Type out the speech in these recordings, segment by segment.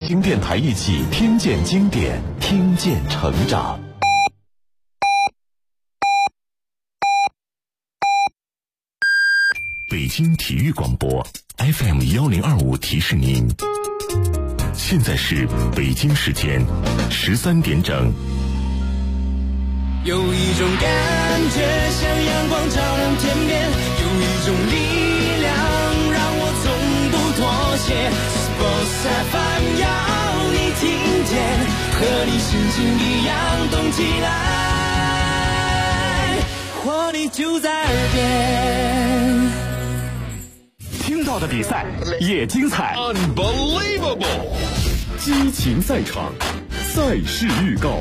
听电台一起听见经典，听见成长。北京体育广播 FM1025 提示您，现在是北京时间13点整。 有一种感觉像阳光照亮天边，有一种力量让我从不妥协。Sports FM 要你听见，和你心情一样动起来，活力就在耳边。 听到的比赛也精彩 Unbelievable 激情赛场，赛事预告。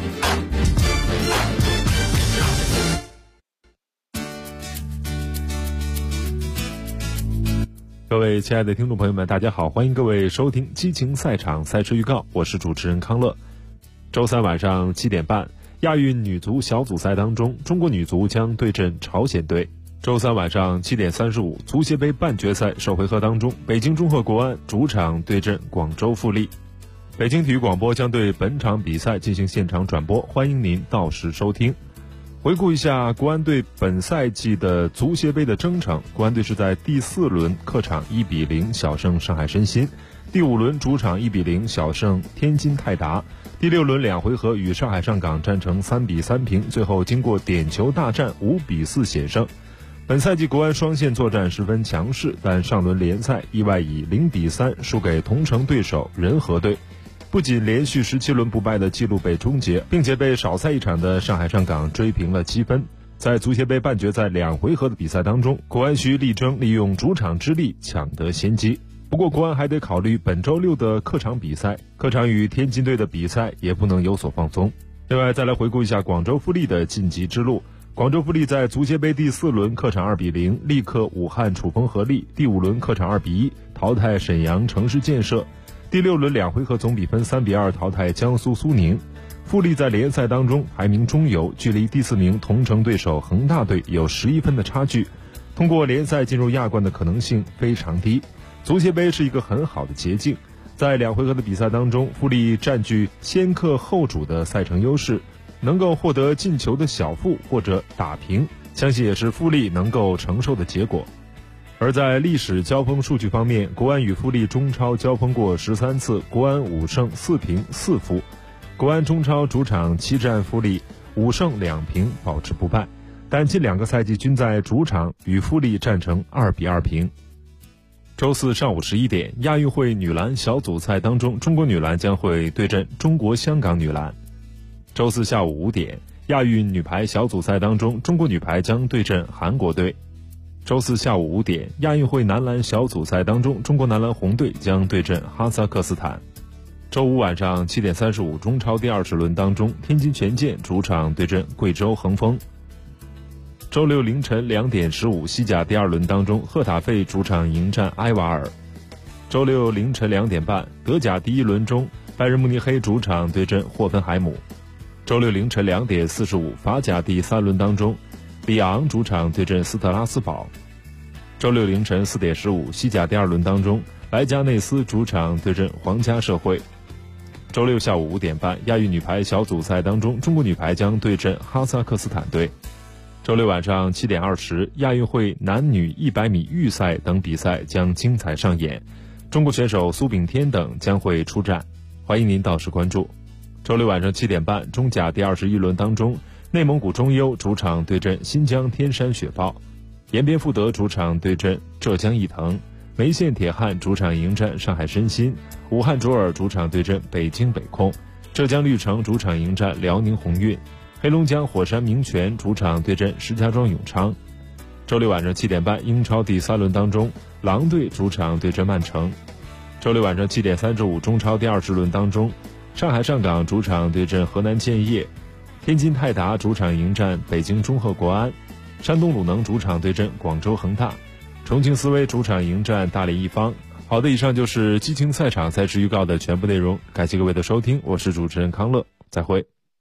各位亲爱的听众朋友们，大家好，欢迎各位收听激情赛场赛事预告，我是主持人康乐。周三晚上7点半，亚运女足小组赛当中，中国女足将对阵朝鲜队。周三晚上7点35，足协杯半决赛首回合当中，北京中赫国安主场对阵广州富力。北京体育广播将对本场比赛进行现场转播，欢迎您到时收听。回顾一下国安队本赛季的足协杯的征程，国安队是在第4轮客场1-0小胜上海申鑫，第5轮主场1-0小胜天津泰达，第6轮2回合与上海上港战成3-3平，最后经过点球大战5-4险胜。本赛季国安双线作战十分强势，但上轮联赛意外以0-3输给同城对手仁和队，不仅连续17轮不败的纪录被终结，并且被少赛一场的上海上港追平了7分。在足协杯半决赛2回合的比赛当中，国安需力争利用主场之力抢得先机。不过国安还得考虑本周6的客场比赛，客场与天津队的比赛也不能有所放松。另外再来回顾一下广州富力的晋级之路。广州富力在足协杯第4轮客场2-0力克武汉楚风合力，第5轮客场2-1淘汰沈阳城市建设，第6轮2回合总比分3-2淘汰江苏苏宁。富力在联赛当中排名中游，距离第4名同城对手恒大队有11分的差距，通过联赛进入亚冠的可能性非常低。足协杯是一个很好的捷径，在2回合的比赛当中，富力占据先客后主的赛程优势，能够获得进球的小负或者打平，相信也是富力能够承受的结果。而在历史交锋数据方面，国安与富力中超交锋过13次，国安5胜4平4负。国安中超主场7战富力5胜2平保持不败，但近2个赛季均在主场与富力战成2-2平。周四上午11点，亚运会女篮小组赛当中，中国女篮将会对阵中国香港女篮。周四下午5点，亚运女排小组赛当中，中国女排将对阵韩国队。周四下午5点，亚运会男篮小组赛当中，中国男篮红队将对阵哈萨克斯坦。周五晚上7点35，中超第20轮当中，天津权健主场对阵贵州恒丰。周六凌晨2点15，西甲第2轮当中，赫塔费主场迎战埃瓦尔。周六凌晨2点半，德甲第1轮中，拜仁慕尼黑主场对阵霍芬海姆。周六凌晨2点45，法甲第3轮当中，里昂主场对阵斯特拉斯堡。周六凌晨4点15，西甲第2轮当中，莱加内斯主场对阵皇家社会。周六下午5点半，亚运女排小组赛当中，中国女排将对阵哈萨克斯坦队。周六晚上7点20，亚运会男女100米预赛等比赛将精彩上演，中国选手苏炳添等将会出战，欢迎您到时关注。周六晚上7点半，中甲第21轮当中，内蒙古中优主场对阵新疆天山雪豹，延边富德主场对阵浙江毅腾，梅县铁汉主场迎战上海申鑫，武汉卓尔主场对阵北京北控，浙江绿城主场迎战辽宁宏运，黑龙江火山明泉主场对阵石家庄永昌。周六晚上7点半，英超第3轮当中，狼队主场对阵曼城。周六晚上7点35，中超第20轮当中，上海上港主场对阵河南建业，天津泰达主场迎战北京中赫国安，山东鲁能主场对阵广州恒大，重庆斯威主场迎战大连一方。好的，以上就是激情赛场赛事预告的全部内容，感谢各位的收听，我是主持人康乐，再会。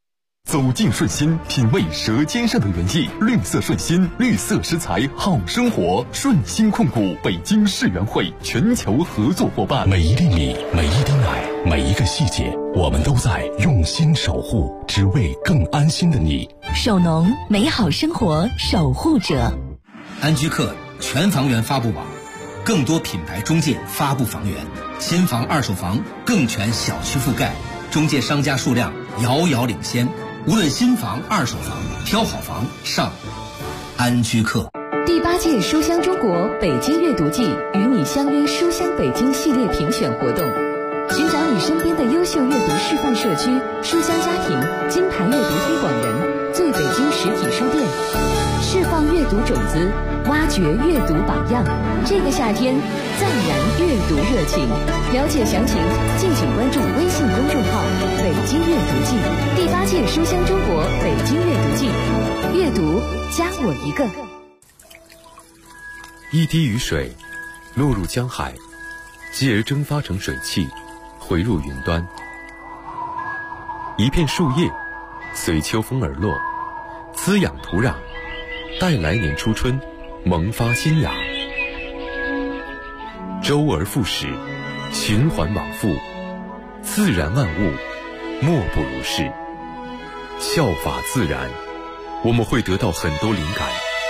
走进顺心，品味舌尖上的原意。绿色顺心，绿色食材好生活。顺心控股北京世园会全球合作伙伴。 每一粒米，每一滴奶，每一个细节，我们都在用心守护，只为更安心的你。 守农，美好生活守护者。 安居客全房源发布网，更多品牌中介发布房源，新房二手房更全小区覆盖，中介商家数量遥遥领先。无论新房、二手房，挑好房上安居客。 第8届书香中国北京阅读季与你相约书香北京系列评选活动，寻找你身边的优秀阅读示范社区、书香家庭、金牌阅读推广人、最北京实体书店，释放阅读种子，挖掘阅读榜样。这个夏天暂燃阅读热情，了解详情敬请关注微信公众号北京阅读季。第8届书香中国北京阅读季，阅读加我一个。 一滴雨水落入江海，继而蒸发成水汽，回入云端。一片树叶随秋风而落，滋养土壤，待来年初春萌发新芽。周而复始，循环往复，自然万物莫不如是。效法自然，我们会得到很多灵感。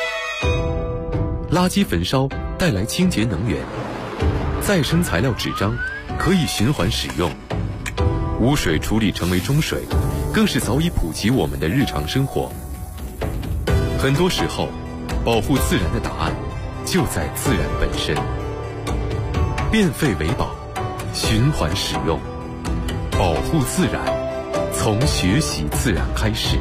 垃圾焚烧带来清洁能源，再生材料纸张可以循环使用，污水处理成为中水，更是早已普及我们的日常生活。很多时候，保护自然的答案就在自然本身。变废为宝，循环使用，保护自然，从学习自然开始。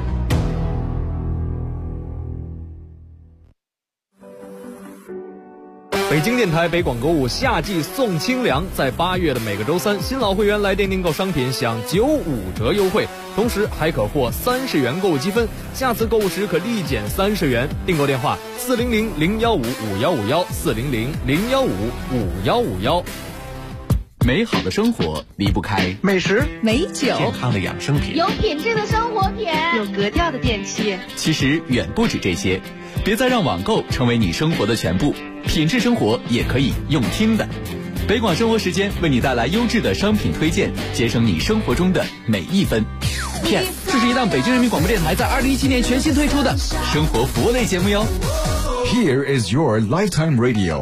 北京电台北广购物夏季送清凉，在8月的每个周3，新老会员来电订购商品享95折优惠，同时还可获30元购物积分，下次购物时可立减30元。订购电话400-015-5151，400-015-5151。 美好的生活离不开美食、 美酒、 健康的养生品， 有品质的生活品， 有格调的电器。 其实远不止这些，别再让网购成为你生活的全部，品质生活也可以用听的。北广生活时间为你带来优质的商品推荐，节省你生活中的每一分。Yes， 这是一档北京人民广播电台在2017年全新推出的生活服务类节目哟。 Here is your lifetime radio。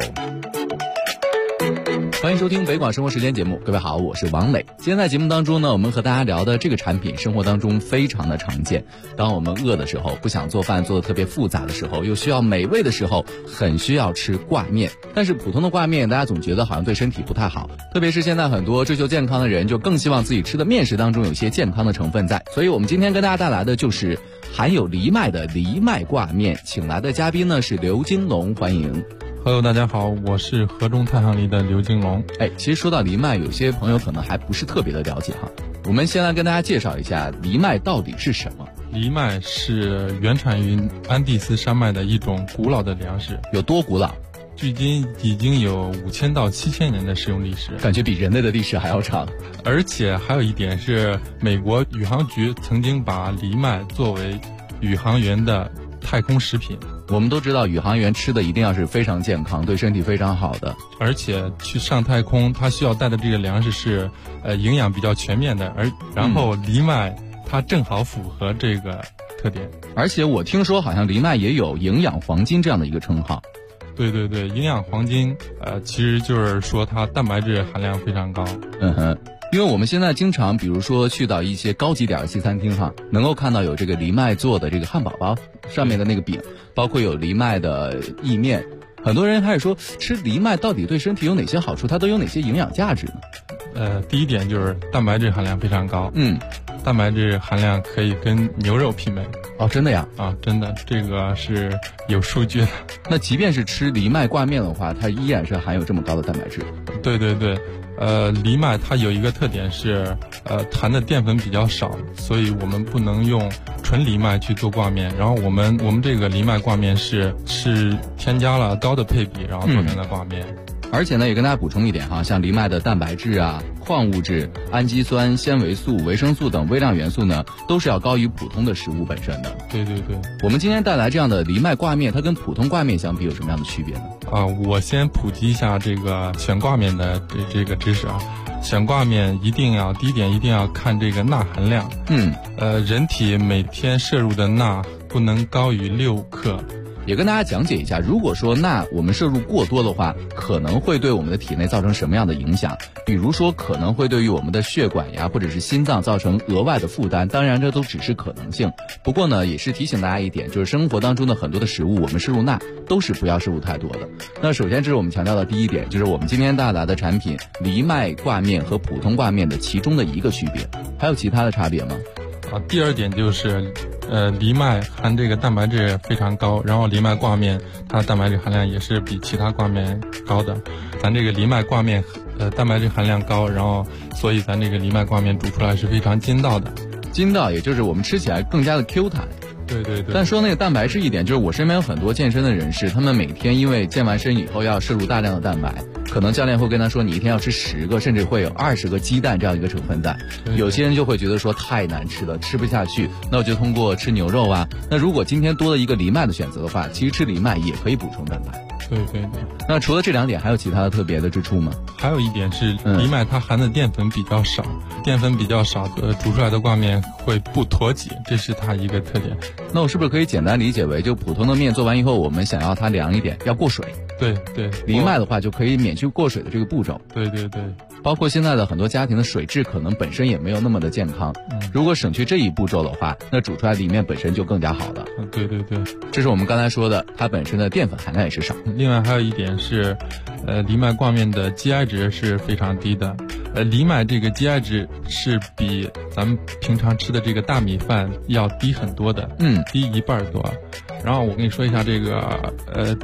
欢迎收听北广生活时间节目，各位好，我是王磊。今天在节目当中呢，我们和大家聊的这个产品，生活当中非常的常见。当我们饿的时候，不想做饭做得特别复杂的时候，又需要美味的时候，很需要吃挂面。但是普通的挂面，大家总觉得好像对身体不太好，特别是现在很多追求健康的人，就更希望自己吃的面食当中有些健康的成分在。所以我们今天跟大家带来的就是含有藜麦的藜麦挂面，请来的嘉宾呢是刘金龙，欢迎。 Hello， 大家好，我是河中太行梨的刘金龙。 其实说到藜麦，有些朋友可能还不是特别的了解哈。我们先来跟大家介绍一下藜麦到底是什么。 藜麦是原产于安第斯山脉的一种古老的粮食。 有多古老？ 距今已经有5000到7000年的使用历史， 感觉比人类的历史还要长。 而且还有一点是，美国宇航局曾经把藜麦作为宇航员的太空食品。 我们都知道宇航员吃的一定要是非常健康，对身体非常好的， 而且去上太空他需要带的这个粮食是营养比较全面的，然后藜麦它正好符合这个特点。 而且我听说好像藜麦也有营养黄金这样的一个称号。 对对对，营养黄金其实就是说它蛋白质含量非常高。 因为我们现在经常比如说去到一些高级点的西餐厅哈，能够看到有这个藜麦做的这个汉堡包，上面的那个饼，包括有藜麦的意面。很多人开始说吃藜麦到底对身体有哪些好处，它都有哪些营养价值呢？ 第一点就是蛋白质含量非常高。蛋白质含量可以跟牛肉媲美。 哦，真的呀？ 啊，真的，这个是有数据的。 那即便是吃藜麦挂面的话，它依然是含有这么高的蛋白质。 对对对。藜麦它有一个特点是，含的淀粉比较少，所以我们不能用纯藜麦去做挂面。然后我们这个藜麦挂面是添加了高的配比，然后做成的挂面。 而且呢，也跟大家补充一点哈，像藜麦的蛋白质啊、矿物质、氨基酸、纤维素、维生素等微量元素呢，都是要高于普通的食物本身的。 对对对。 我们今天带来这样的藜麦挂面，它跟普通挂面相比有什么样的区别呢？ 我先普及一下这个选挂面的这个知识啊。选挂面第一点一定要看这个钠含量。人体每天摄入的钠不能高于6克。 也跟大家讲解一下，如果说钠我们摄入过多的话，可能会对我们的体内造成什么样的影响？比如说可能会对于我们的血管呀或者是心脏造成额外的负担，当然这都只是可能性。不过呢，也是提醒大家一点，就是生活当中的很多的食物我们摄入钠都是不要摄入太多的。那首先这是我们强调的第一点，就是我们今天带来的产品藜麦挂面和普通挂面的其中的一个区别。还有其他的差别吗？ 第二点就是藜麦含这个蛋白质非常高，然后藜麦挂面它的蛋白质含量也是比其他挂面高的。咱这个藜麦挂面蛋白质含量高，然后所以咱这个藜麦挂面煮出来是非常筋道的。 筋道也就是我们吃起来更加的 Q 弹。 对对对。 但说那个蛋白质一点，就是我身边有很多健身的人士，他们每天因为健完身以后要摄入大量的蛋白，可能教练会跟他说你一天要吃10个甚至会有20个鸡蛋这样一个成分在。有些人就会觉得说太难吃了，吃不下去，那我就通过吃牛肉啊。那如果今天多了一个藜麦的选择的话，其实吃藜麦也可以补充蛋白。 对对对。 那除了这2点还有其他的特别的之处吗？ 还有一点是藜麦它含的淀粉比较少，煮出来的挂面会不脱脂，这是它一个特点。 那我是不是可以简单理解为，就普通的面做完以后，我们想要它凉一点，要过水？ 对对。 藜麦的话就可以免去过水的这个步骤。 对对对。 包括现在的很多家庭的水质可能本身也没有那么的健康，如果省去这一步骤的话，那煮出来里面本身就更加好了。 对对对。 这是我们刚才说的，它本身的淀粉含量也是少。 另外还有一点是藜麦挂面的 GI 值是非常低的。藜麦这个 GI 值是比咱们平常吃的这个大米饭要低很多的，低1半多。然后我跟你说一下这个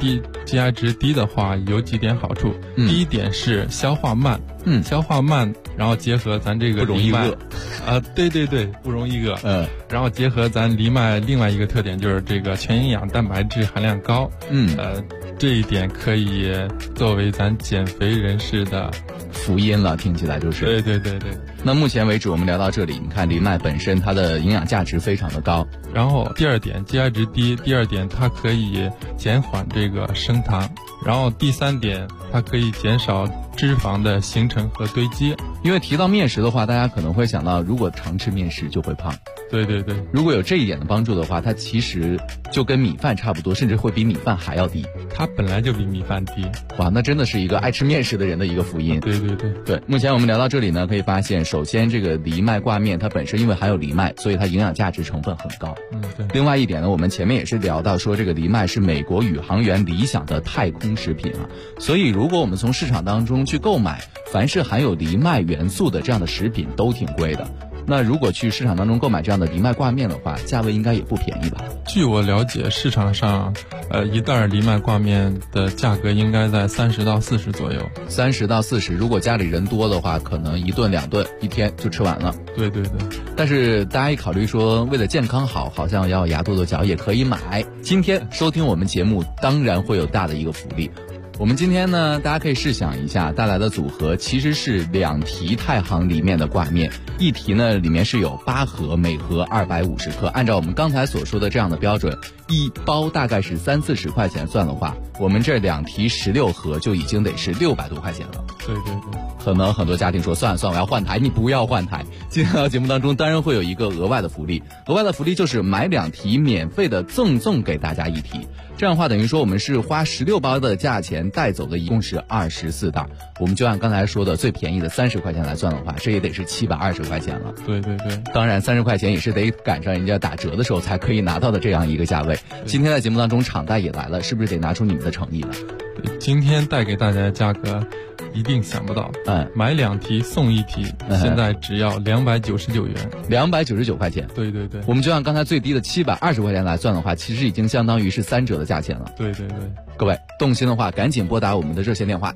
GI 值低的话有几点好处。第一点是消化慢，消化慢，然后结合咱这个藜麦，对对对，不容易饿。然后结合咱藜麦另外一个特点就是这个全营养蛋白质含量高。这一点可以作为咱减肥人士的福音了，听起来就是。 对对对对。 那目前为止我们聊到这里，你看藜麦本身它的营养价值非常的高。 然后第二点 GI 值低，第二点它可以减缓这个升糖，然后第3点它可以减少脂肪的形成和堆积。 因为提到面食的话，大家可能会想到如果常吃面食就会胖。 对对对。 如果有这一点的帮助的话，它其实就跟米饭差不多，甚至会比米饭还要低。 它本来就比米饭低。 哇，那真的是一个爱吃面食的人的一个福音。 对对对对。目前我们聊到这里呢，可以发现首先这个藜麦挂面它本身因为含有藜麦，所以它营养价值成分很高。 对。 另外一点呢，我们前面也是聊到说这个藜麦是美国宇航员理想的太空食品啊，所以如果我们从市场当中去购买凡是含有藜麦元素的这样的食品都挺贵的。那如果去市场当中购买这样的藜麦挂面的话，价位应该也不便宜吧？ 据我了解，市场上一袋藜麦挂面的价格应该在30到40左右。 30到40，如果家里人多的话，可能1顿2顿一天就吃完了。 对对对。 但是大家一考虑说为了健康好，好像要牙跺跺脚也可以买。今天收听我们节目当然会有大的一个福利。我们今天呢，大家可以试想一下，带来的组合其实是2提太行里面的挂面，1提呢里面是有8盒，每盒250克。按照我们刚才所说的这样的标准，一包大概是30-40块钱算的话，我们这2提16盒就已经得是600多块钱了。 对对对。 可能很多家庭说算了算了，我要换台。你不要换台。今天的节目当中当然会有一个额外的福利，额外的福利就是买2提免费的赠给大家1提。这样的话等于说我们是花16包的价钱带走的一共是24袋，我们就按刚才说的最便宜的30块钱来算的话，这也得是720块钱了。 对对对。 当然30块钱也是得赶上人家打折的时候才可以拿到的这样一个价位。今天在节目当中厂代也来了，是不是得拿出你们的诚意了？ 对，今天带给大家的价格一定想不到，买2提送1提，现在只要299元 ，299块钱。 对对对。 我们就按刚才最低的720块钱来算的话，其实已经相当于是3折的价钱了。 对对对。 各位动心的话，赶紧拨打我们的热线电话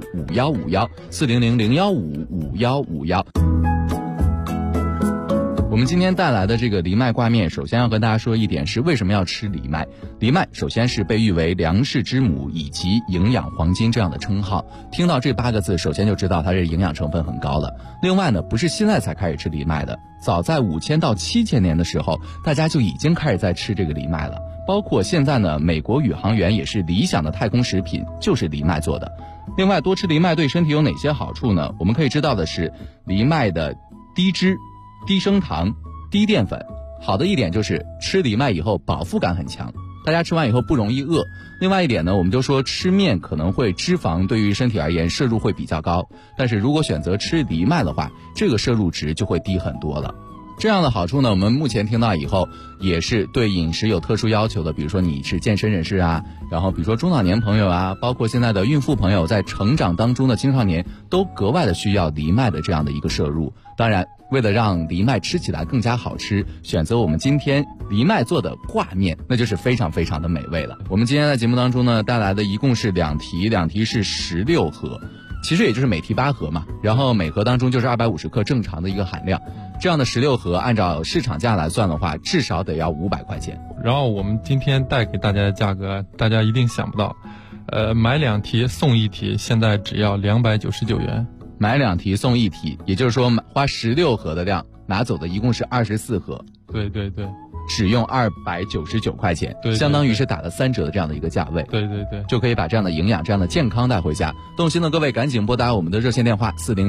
400-015-5151，400-015-5151。 我们今天带来的这个藜麦挂面，首先要和大家说一点是为什么要吃藜麦。藜麦首先是被誉为粮食之母以及营养黄金这样的称号，听到这8个字首先就知道它这营养成分很高了。另外呢，不是现在才开始吃藜麦的，早在5000到7000年的时候，大家就已经开始在吃这个藜麦了。包括现在呢，美国宇航员也是理想的太空食品，就是藜麦做的。另外，多吃藜麦对身体有哪些好处呢？我们可以知道的是，藜麦的低脂、低升糖、低淀粉，好的一点就是吃藜麦以后饱腹感很强，大家吃完以后不容易饿。另外一点呢，我们就说吃面可能会脂肪对于身体而言摄入会比较高，但是如果选择吃藜麦的话，这个摄入值就会低很多了。这样的好处呢，我们目前听到以后也是对饮食有特殊要求的，比如说你是健身人士啊，然后比如说中老年朋友啊，包括现在的孕妇朋友，在成长当中的青少年都格外的需要藜麦的这样的一个摄入。当然，为了让藜麦吃起来更加好吃，选择我们今天藜麦做的挂面，那就是非常非常的美味了。我们今天在节目当中呢，带来的一共是2题是16盒，其实也就是每题8盒嘛，然后每盒当中就是250克正常的一个含量。这样的16盒按照市场价来算的话，至少得要500块钱。 然后我们今天带给大家的价格，大家一定想不到，买2题送1题，现在只要299元。 买2题送1题，也就是说花16盒的量，拿走的一共是24盒。 对对对。 只用299块钱， 对， 相当于是打了3折的这样的一个价位， 对对对， 就可以把这样的营养、这样的健康带回家。动心的各位赶紧拨打我们的热线电话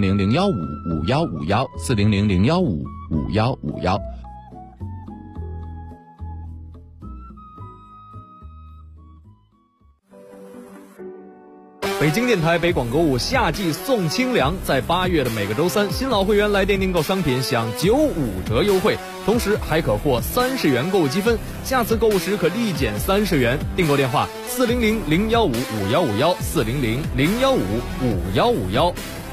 400-015-5151，400-015-5151。 北京电台北广购物夏季送清凉，在8月的每个周三，新老会员来电订购商品享95折优惠，同时还可获30元购物积分，下次购物时可立减30元。订购电话400-015-5151，400-015-5151。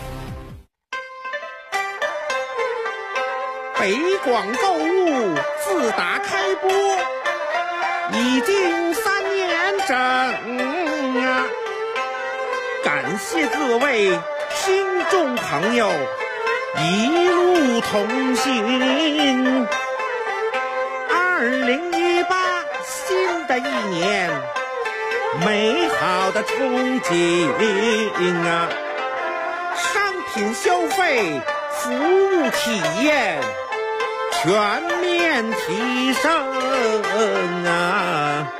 北广购物自打开播已经3年整啊，感谢各位听众朋友一路同行。2018新的一年，美好的憧憬啊，商品消费、服务体验全面提升啊！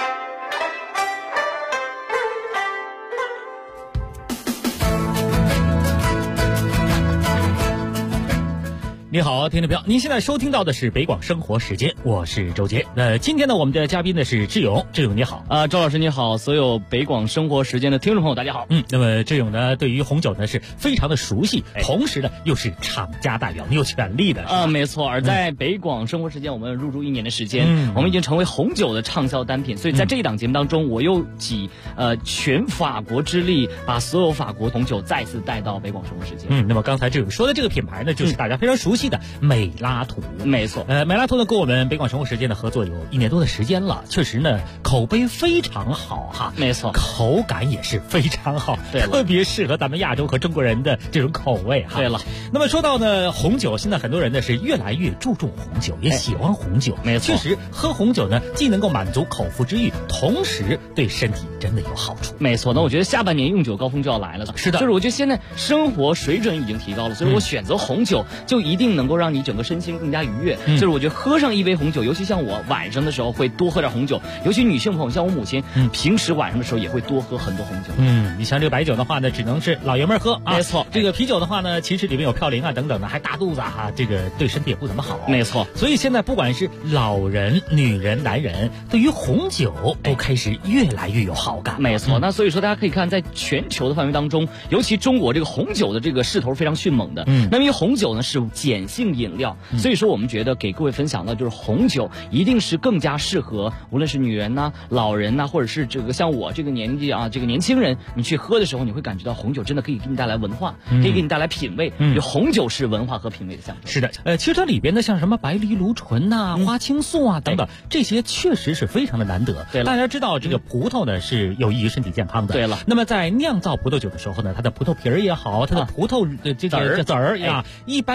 你好，听众朋友，您现在收听到的是北广生活时间，我是周杰。今天呢，我们的嘉宾呢是志勇，志勇你好周老师你好，所有北广生活时间的听众朋友大家好。 那么志勇呢，对于红酒呢是非常的熟悉，同时呢又是厂家代表，你有权利的没错。而在北广生活时间，我们入驻1年的时间，我们已经成为红酒的畅销单品，所以在这一档节目当中，我又集全法国之力，把所有法国红酒再次带到北广生活时间。 那么刚才志勇说的这个品牌呢，就是大家非常熟悉的美拉图。 没错， 美拉图呢跟我们北广生活时间的合作有1年多的时间了，确实呢口碑非常好哈。 没错， 口感也是非常好， 对了， 特别适合咱们亚洲和中国人的这种口味哈。 对了， 那么说到呢红酒，现在很多人呢是越来越注重红酒，也喜欢红酒。 没错， 确实喝红酒呢既能够满足口腹之欲，同时对身体真的有好处。 没错，那我觉得下半年用酒高峰就要来了。 是的， 就是我觉得现在生活水准已经提高了，所以我选择红酒就一定能够让你整个身心更加愉悦。就是我觉得喝上一杯红酒，尤其像我晚上的时候会多喝点红酒，尤其女性朋友像我母亲，平时晚上的时候也会多喝很多红酒。 你像这个白酒的话呢，只能是老爷们喝啊。 没错， 这个啤酒的话呢，其实里面有嘌呤啊等等的，还大肚子啊，这个对身体也不怎么好。 没错， 所以现在不管是老人、女人、男人，对于红酒都开始越来越有好感。 没错，那所以说大家可以看，在全球的范围当中，尤其中国这个红酒的这个势头非常迅猛的。那么因为红酒呢是碱性饮料，所以说我们觉得给各位分享到，就是红酒一定是更加适合无论是女人呐、老人呐，或者是这个像我这个年纪啊，这个年轻人，你去喝的时候，你会感觉到红酒真的可以给你带来文化，可以给你带来品味。红酒是文化和品味的象征。 是的，其实它里边的像什么白藜芦醇呐、花青素啊等等，这些确实是非常的难得。 对了， 大家知道这个葡萄呢是有益于身体健康的。 对了， 那么在酿造葡萄酒的时候呢，它的葡萄皮儿也好，它的葡萄这个籽儿呀，一般是不去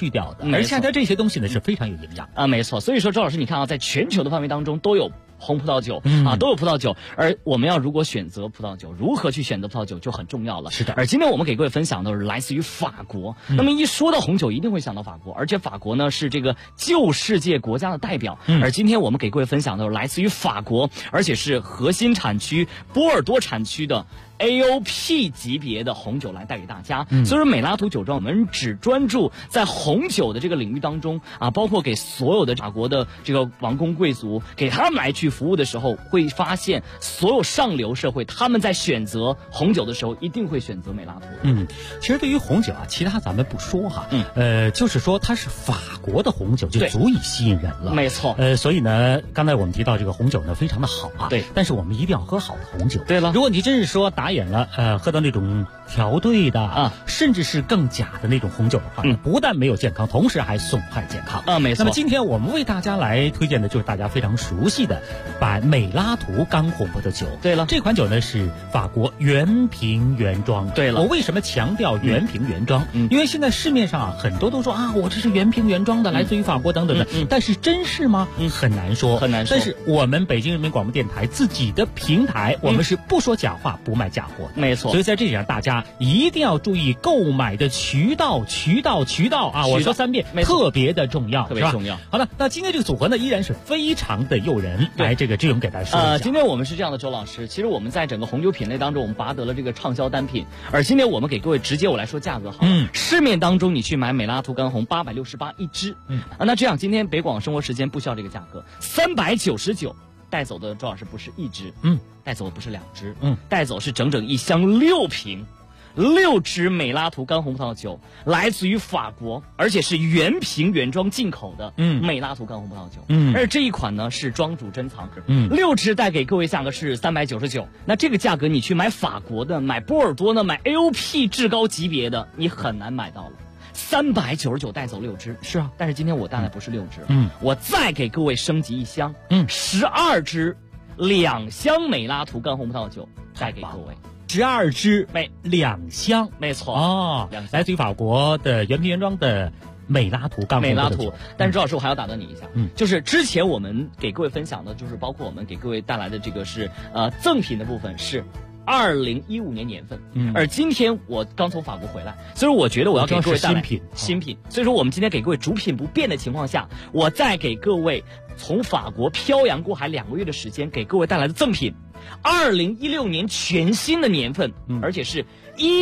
去掉的，而恰恰这些东西呢是非常有营养啊，没错。所以说，周老师，你看啊，在全球的范围当中都有红葡萄酒啊，都有葡萄酒，而我们要如果选择葡萄酒，如何去选择葡萄酒就很重要了。 是的。 而今天我们给各位分享的是来自于法国。那么一说到红酒，一定会想到法国，而且法国呢是这个旧世界国家的代表。而今天我们给各位分享的是来自于法国，而且是核心产区波尔多产区的AOP 级别的红酒来带给大家。所以说美拉图酒庄我们只专注在红酒的这个领域当中啊，包括给所有的法国的这个王公贵族给他们来去服务的时候，会发现所有上流社会他们在选择红酒的时候一定会选择美拉图。 其实对于红酒啊，其他咱们不说哈，就是说它是法国的红酒就足以吸引人了。 没错。 所以呢，刚才我们提到这个红酒呢非常的好啊， 对， 但是我们一定要喝好的红酒。 对了， 如果你真是说打眼了，喝到那种调兑的啊，甚至是更假的那种红酒的话，不但没有健康，同时还损害健康啊，没错。 那么今天我们为大家来推荐的就是大家非常熟悉的美拉图干红葡萄酒。 对了， 这款酒呢是法国原瓶原装。 对了， 我为什么强调原瓶原装？因为现在市面上啊很多都说啊，我这是原瓶原装的，来自于法国等等的，但是真是吗？很难说， 很难说。 但是我们北京人民广播电台自己的平台，我们是不说假话，不卖假货。 没错。 所以在这里让大家一定要注意购买的渠道啊！我说3遍，特别的重要， 特别重要。 好了，那今天这个组合呢，依然是非常的诱人。来，这个志勇给大家说一下。 今天我们是这样的，周老师，其实我们在整个红酒品类当中，我们拔得了这个畅销单品。而今天我们给各位直接我来说价格好了。市面当中你去买美拉图干红868一支。那这样今天北广生活时间不需要这个价格，399。带走的周老师不是一支，带走的不是2支，带走是整整一箱6瓶，6支美拉图干红葡萄酒，来自于法国，而且是原瓶原装进口的美拉图干红葡萄酒。而这一款呢是庄主珍藏，6支带给各位价格是399。那这个价格你去买法国的、买波尔多的、买 AOP 至高级别的，你很难买到了。399带走6支， 是啊， 但是今天我带来不是6支，我再给各位升级一箱，12支2箱美拉图干红葡萄酒带给各位。 12支2箱， 没错哦，来自于法国的原瓶原装的美拉图干红葡萄酒。 但是周老师，我还要打断你一下，就是之前我们给各位分享的，就是包括我们给各位带来的这个是赠品的部分是2015年年份，而今天我刚从法国回来，所以我觉得我要给各位带来新品。所以说我们今天给各位主品不变的情况下，我再给各位从法国漂洋过海2个月的时间给各位带来的赠品，2016年全新的年份，而且是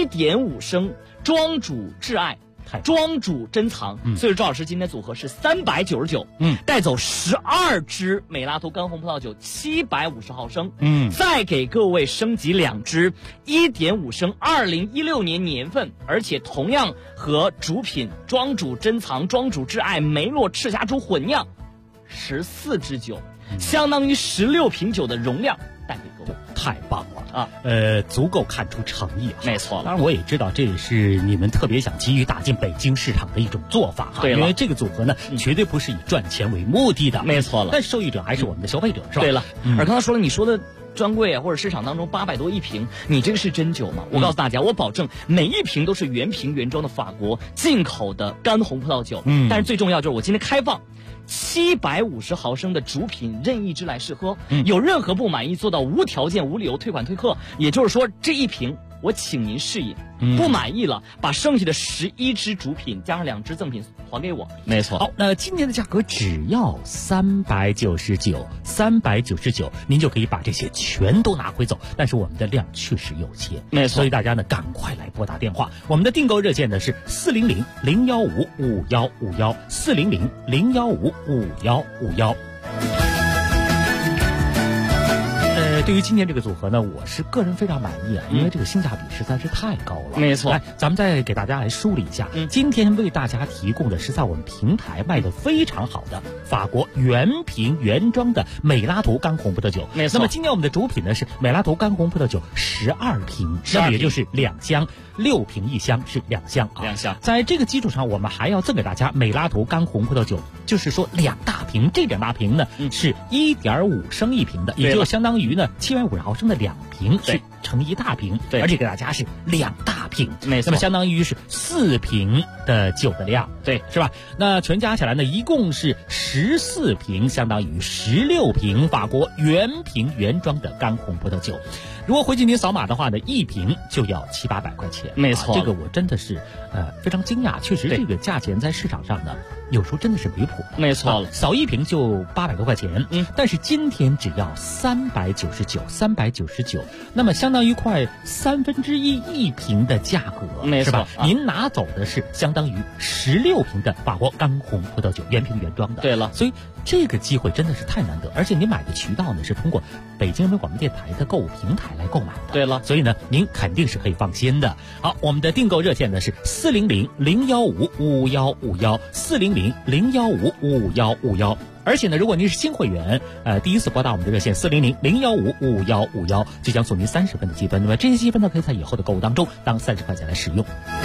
1.5升庄主挚爱。庄主珍藏，所以周老师今天组合是399，带走12支美拉图干红葡萄酒750毫升，再给各位升级2支1.5升2016年年份，而且同样和主品庄主珍藏、庄主挚爱梅洛赤霞珠混酿14支酒，相当于16瓶酒的容量带给各位。 太棒了啊！足够看出诚意。 没错， 当然我也知道这也是你们特别想急于打进北京市场的一种做法哈。 对了， 因为这个组合呢，绝对不是以赚钱为目的的。 没错了， 但受益者还是我们的消费者，是吧？ 对了，而刚才说了，你说的专柜啊，或者市场当中800多一瓶，你这个是真酒吗？我告诉大家，我保证每一瓶都是原瓶原装的法国进口的干红葡萄酒。但是最重要就是我今天开放750毫升的主品任意支来试喝，有任何不满意做到无条件无理由退款退客，也就是说这一瓶我请您试饮，不满意了把剩下的11支主品加上2支赠品还给我。 没错。好，那今天的价格只要399，您就可以把这些全都拿回走。但是我们的量确实有限， 没错， 所以大家呢赶快来拨打电话。我们的订购热线呢是400-015-5151，400-015-5151。对于今天这个组合呢，我是个人非常满意啊，因为这个性价比实在是太高了。 没错， 来，咱们再给大家来梳理一下，今天为大家提供的是在我们平台卖的非常好的法国原瓶原装的美拉图干红葡萄酒。 没错。 那么今天我们的主品呢是美拉图干红葡萄酒12瓶，那么也就是2箱，6瓶1箱是2箱啊。 2箱。 在这个基础上，我们还要赠给大家美拉图干红葡萄酒，就是说2大瓶，这2大瓶呢是1.5升1瓶的，也就相当于呢750毫升的2瓶是成1大瓶，而且给大家是2大瓶， 没错， 那么相当于是4瓶的酒的量， 对， 是吧？那全加起来呢，一共是14瓶，相当于16瓶法国原瓶原装的干红葡萄酒。如果回去您扫码的话呢，1瓶就要700-800块钱， 没错， 这个我真的是非常惊讶，确实这个价钱在市场上呢，有时候真的是离谱的， 没错， 扫1瓶就800多块钱，但是今天只要399，那么相当于快1/3瓶的价格， 没错， 是吧？您拿走的是相当于16瓶的法国干红葡萄酒，原瓶原装的。 对了， 所以这个机会真的是太难得，而且您买的渠道呢是通过北京人民广播电台的购物平台来购买的。 对了， 所以呢，您肯定是可以放心的。好，我们的订购热线呢是400-015-5151，400-015-5151。而且呢，如果您是新会员，第一次拨打我们的热线400-015-5151，就将送您30分的积分。那么这些积分呢，可以在以后的购物当中当30块钱来使用。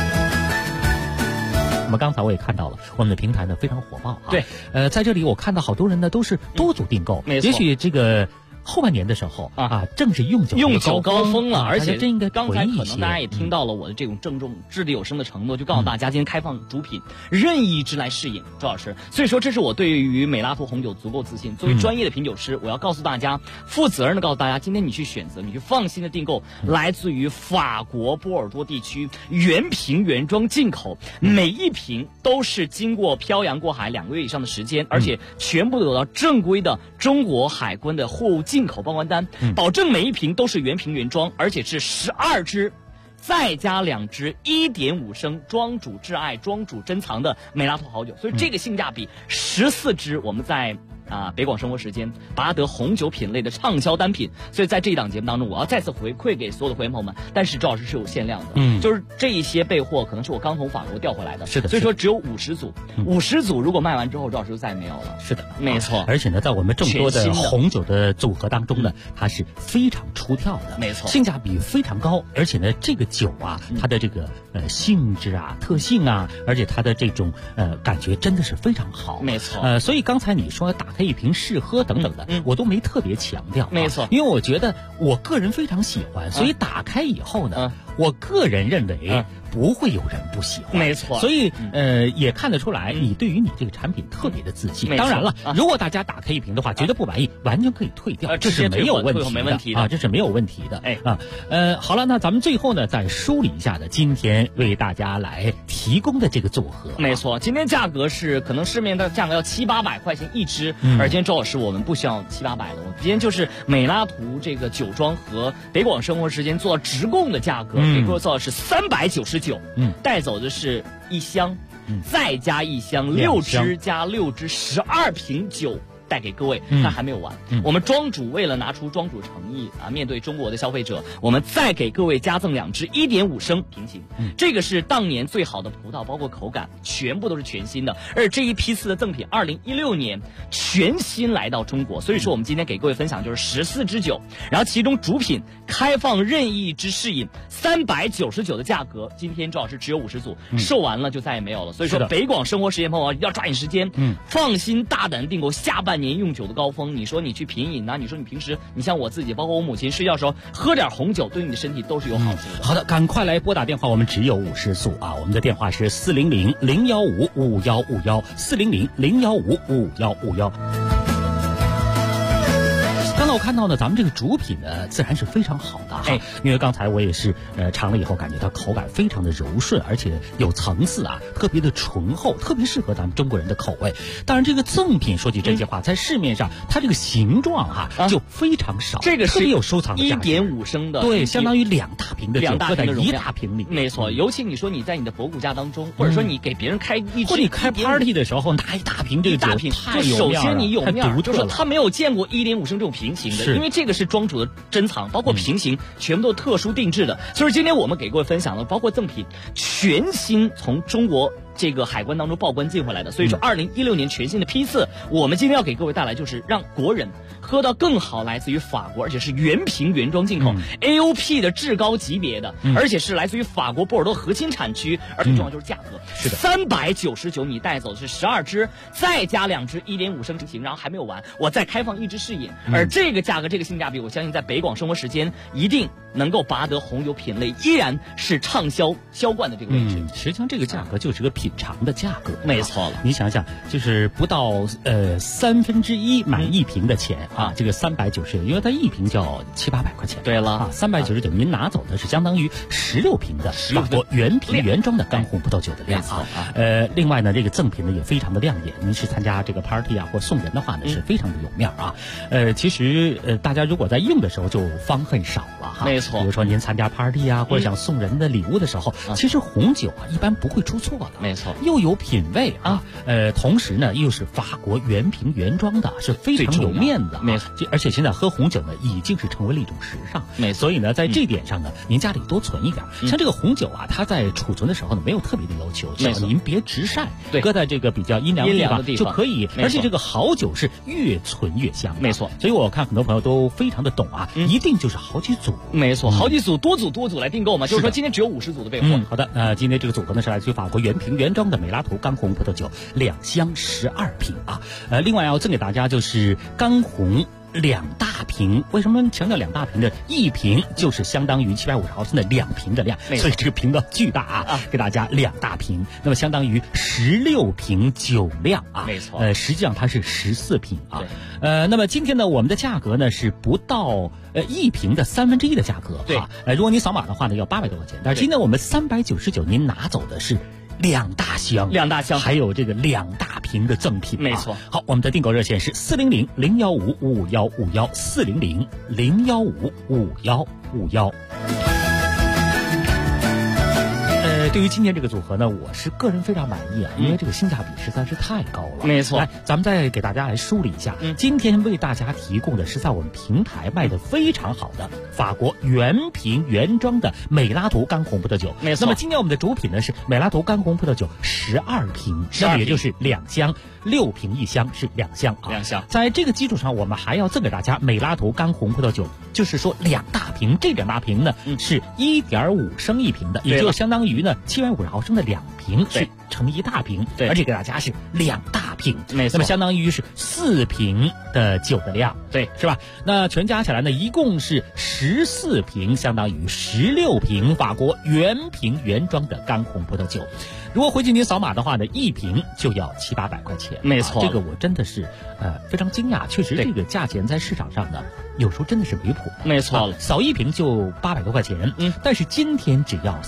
那么刚才我也看到了，我们的平台呢非常火爆啊。 对， 在这里我看到好多人呢都是多组订购， 没错， 也许这个后半年的时候正是用酒高峰了，而且真应该刚才可能大家也听到了我的这种郑重掷地有声的承诺，就告诉大家今天开放主品任意支来试饮，周老师。所以说这是我对于美拉图红酒足够自信。作为专业的品酒师，我要告诉大家，负责任的告诉大家，今天你去选择，你去放心的订购，来自于法国波尔多地区原瓶原装进口，每一瓶都是经过漂洋过海2个月以上的时间，而且全部都有到正规的中国海关的货物进口报关单，保证每一瓶都是原瓶原装，而且是12支再加2支1.5升庄主挚爱庄主珍藏的美拉图好酒，所以这个性价比14支我们在北广生活时间拔得红酒品类的畅销单品。所以在这一档节目当中，我要再次回馈给所有的会员朋友们，但是周老师是有限量的，就是这一些备货可能是我刚从法国调回来的， 是的， 所以说只有50组，50组如果卖完之后，周老师就再也没有了。 是的， 没错。 而且呢，在我们众多的红酒的组合当中呢，它是非常出挑的， 没错， 性价比非常高，而且呢，这个酒它的这个性质特性而且它的这种感觉真的是非常好， 没错。 所以刚才你说打开一瓶试喝等等的，我都没特别强调， 没错， 因为我觉得我个人非常喜欢，所以打开以后呢，我个人认为不会有人不喜欢， 没错。 所以也看得出来，你对于你这个产品特别的自信。当然了，如果大家打开一瓶的话，觉得不满意，完全可以退掉，这是没有问题的，这是没有问题的。好了，那咱们最后呢，再梳理一下的今天为大家来提供的这个组合。 没错，今天价格是可能市面的价格要700-800块钱一支，而今天周老师我们不需要700-800了，我今天就是美拉图这个酒庄和北广生活时间做直供的价格，给各位做的是399，带走的是1箱，再加1箱，6支加6支，12瓶酒。带给各位，但还没有完。我们庄主为了拿出庄主诚意面对中国的消费者，我们再给各位加赠2支1.5升平行。这个是当年最好的葡萄，包括口感全部都是全新的。而这一批次的赠品，2016年全新来到中国，所以说我们今天给各位分享就是14支酒，然后其中主品开放任意之试饮，399的价格，今天周老师只有50组，售完了就再也没有了。所以说北广生活时间朋友要抓紧时间，放心大胆订购下半年用酒的高峰。你说你去品饮你说你平时你像我自己，包括我母亲睡觉的时候喝点红酒，对你的身体都是有好处的。 好的，赶快来拨打电话，我们只有50组我们的电话是400-015-5151，400-015-5151。刚才我看到呢，咱们这个主品呢，自然是非常好的因为刚才我也是尝了以后，感觉它口感非常的柔顺，而且有层次特别的醇厚，特别适合咱们中国人的口味。当然，这个赠品说句真心话，在市面上它这个形状就非常少， 这个是特别有收藏的价值 ，1.5升的， 对，相当于2大瓶的酒，搁在1大瓶里， 没错。尤其你说你在你的博古架当中，或者说你给别人开一支， 或者你开 party 的时候拿1大瓶这个酒，太有面了， 首先你有面， 就是说他没有见过1.5升这种平行的，因为这个是庄主的珍藏，包括平行全部都特殊定制的。所以今天我们给各位分享了，包括赠品全新从中国这个海关当中报关进回来的。所以说2016年全新的批次，我们今天要给各位带来就是让国人喝到更好来自于法国，而且是原瓶原装进口、AOP 的至高级别的，而且是来自于法国波尔多核心产区，而最重要就是价格， 是的 ，399，你带走的是12支，再加2支1.5升型，然后还没有完，我再开放1支试饮，而这个价格这个性价比，我相信在北广生活时间一定能够拔得红酒品类依然是畅销销冠的这个位置。 实际上这个价格就是个品尝的价格， 没错了。 你想想，就是不到1/3买一瓶的钱啊，这个390，因为它一瓶就要700-800块钱。 对了啊，399，您拿走的是相当于16瓶的法国原瓶原装的干红葡萄酒的量啊。另外呢，这个赠品呢也非常的亮眼，您是参加这个 party 啊或送人的话呢，是非常的有面啊。其实大家如果在用的时候就方恨少了哈。 没错。 比如说您参加 party 啊，或者想送人的礼物的时候，其实红酒啊一般不会出错的。 没错。 又有品味啊，同时呢又是法国原瓶原装的，是非常有面子。 没错。 而且现在喝红酒呢已经是成为了一种时尚。 没错。 所以呢在这点上呢，您家里多存一点。像这个红酒啊，它在储存的时候呢没有特别的要求，只要您别直晒，搁在这个比较阴凉的地方就可以。而且这个好酒是越存越香。 没错。 所以我看很多朋友都非常的懂啊，一定就是好几组。 没错，好几组，多组来订购嘛，就是说今天只有50组的备货。 好的，今天这个组合呢是来自于法国原瓶原装的美拉图干红葡萄酒2箱12瓶啊。另外要赠给大家就是干红2大瓶，为什么强调2大瓶呢？一瓶就是相当于750毫升的2瓶的量，所以这个瓶子巨大啊，给大家2大瓶，那么相当于16瓶酒量啊。 没错。 实际上它是14瓶啊。那么今天呢，我们的价格呢是不到一瓶的1/3的价格。 对。 如果你扫码的话呢，要800多块钱，但是今天我们399，您拿走的是2大箱，还有这个2大瓶的赠品。 没错。 好，我们的订购热线是400-015-51551，400-015-51551。对于今天这个组合呢，我是个人非常满意啊，因为这个性价比实在是太高了。 没错。 来，咱们再给大家来梳理一下，今天为大家提供的是在我们平台卖的非常好的法国原瓶原装的美拉图干红葡萄酒。 没错。 那么今天我们的主品呢是美拉图干红葡萄酒12瓶，那么也就是2箱，6瓶1箱是2箱啊。 2箱。 在这个基础上，我们还要赠给大家美拉图干红葡萄酒，就是说2大瓶，这2大瓶呢是1.5升一瓶的，也就相当于呢750毫升的2瓶是成1大瓶， 对， 而且给大家是2大瓶， 没错。 那么相当于是4瓶的酒的量， 对， 是吧？那全加起来呢，一共是14瓶，相当于16瓶法国原瓶原装的干红葡萄酒。如果回去您扫码的话呢，一瓶就要700-800块钱， 没错。 这个我真的是非常惊讶，确实这个价钱在市场上呢有时候真的是离谱的。 没错了， 扫一瓶就800多块钱，但是今天只要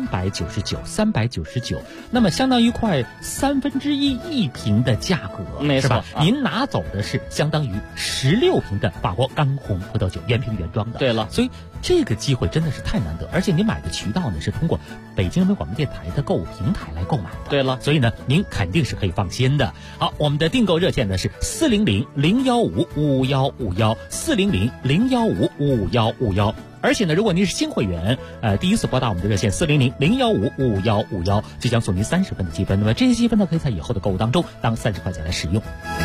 399，那么相当于快1/3一瓶的价格， 没错。 是吧？您拿走的是相当于16瓶的法国干红葡萄酒，原瓶原装的。 对了， 所以这个机会真的是太难得，而且您买的渠道呢是通过北京人民广播电台的购物平台来购买的。 对了， 所以呢您肯定是可以放心的。好，我们的订购热线呢是400-015-515，400-015-515。而且呢，如果您是新会员，第一次拨打我们的热线400-015-515，即将送您30分的积分。那么这些积分呢，可以在以后的购物当中当30块钱来使用。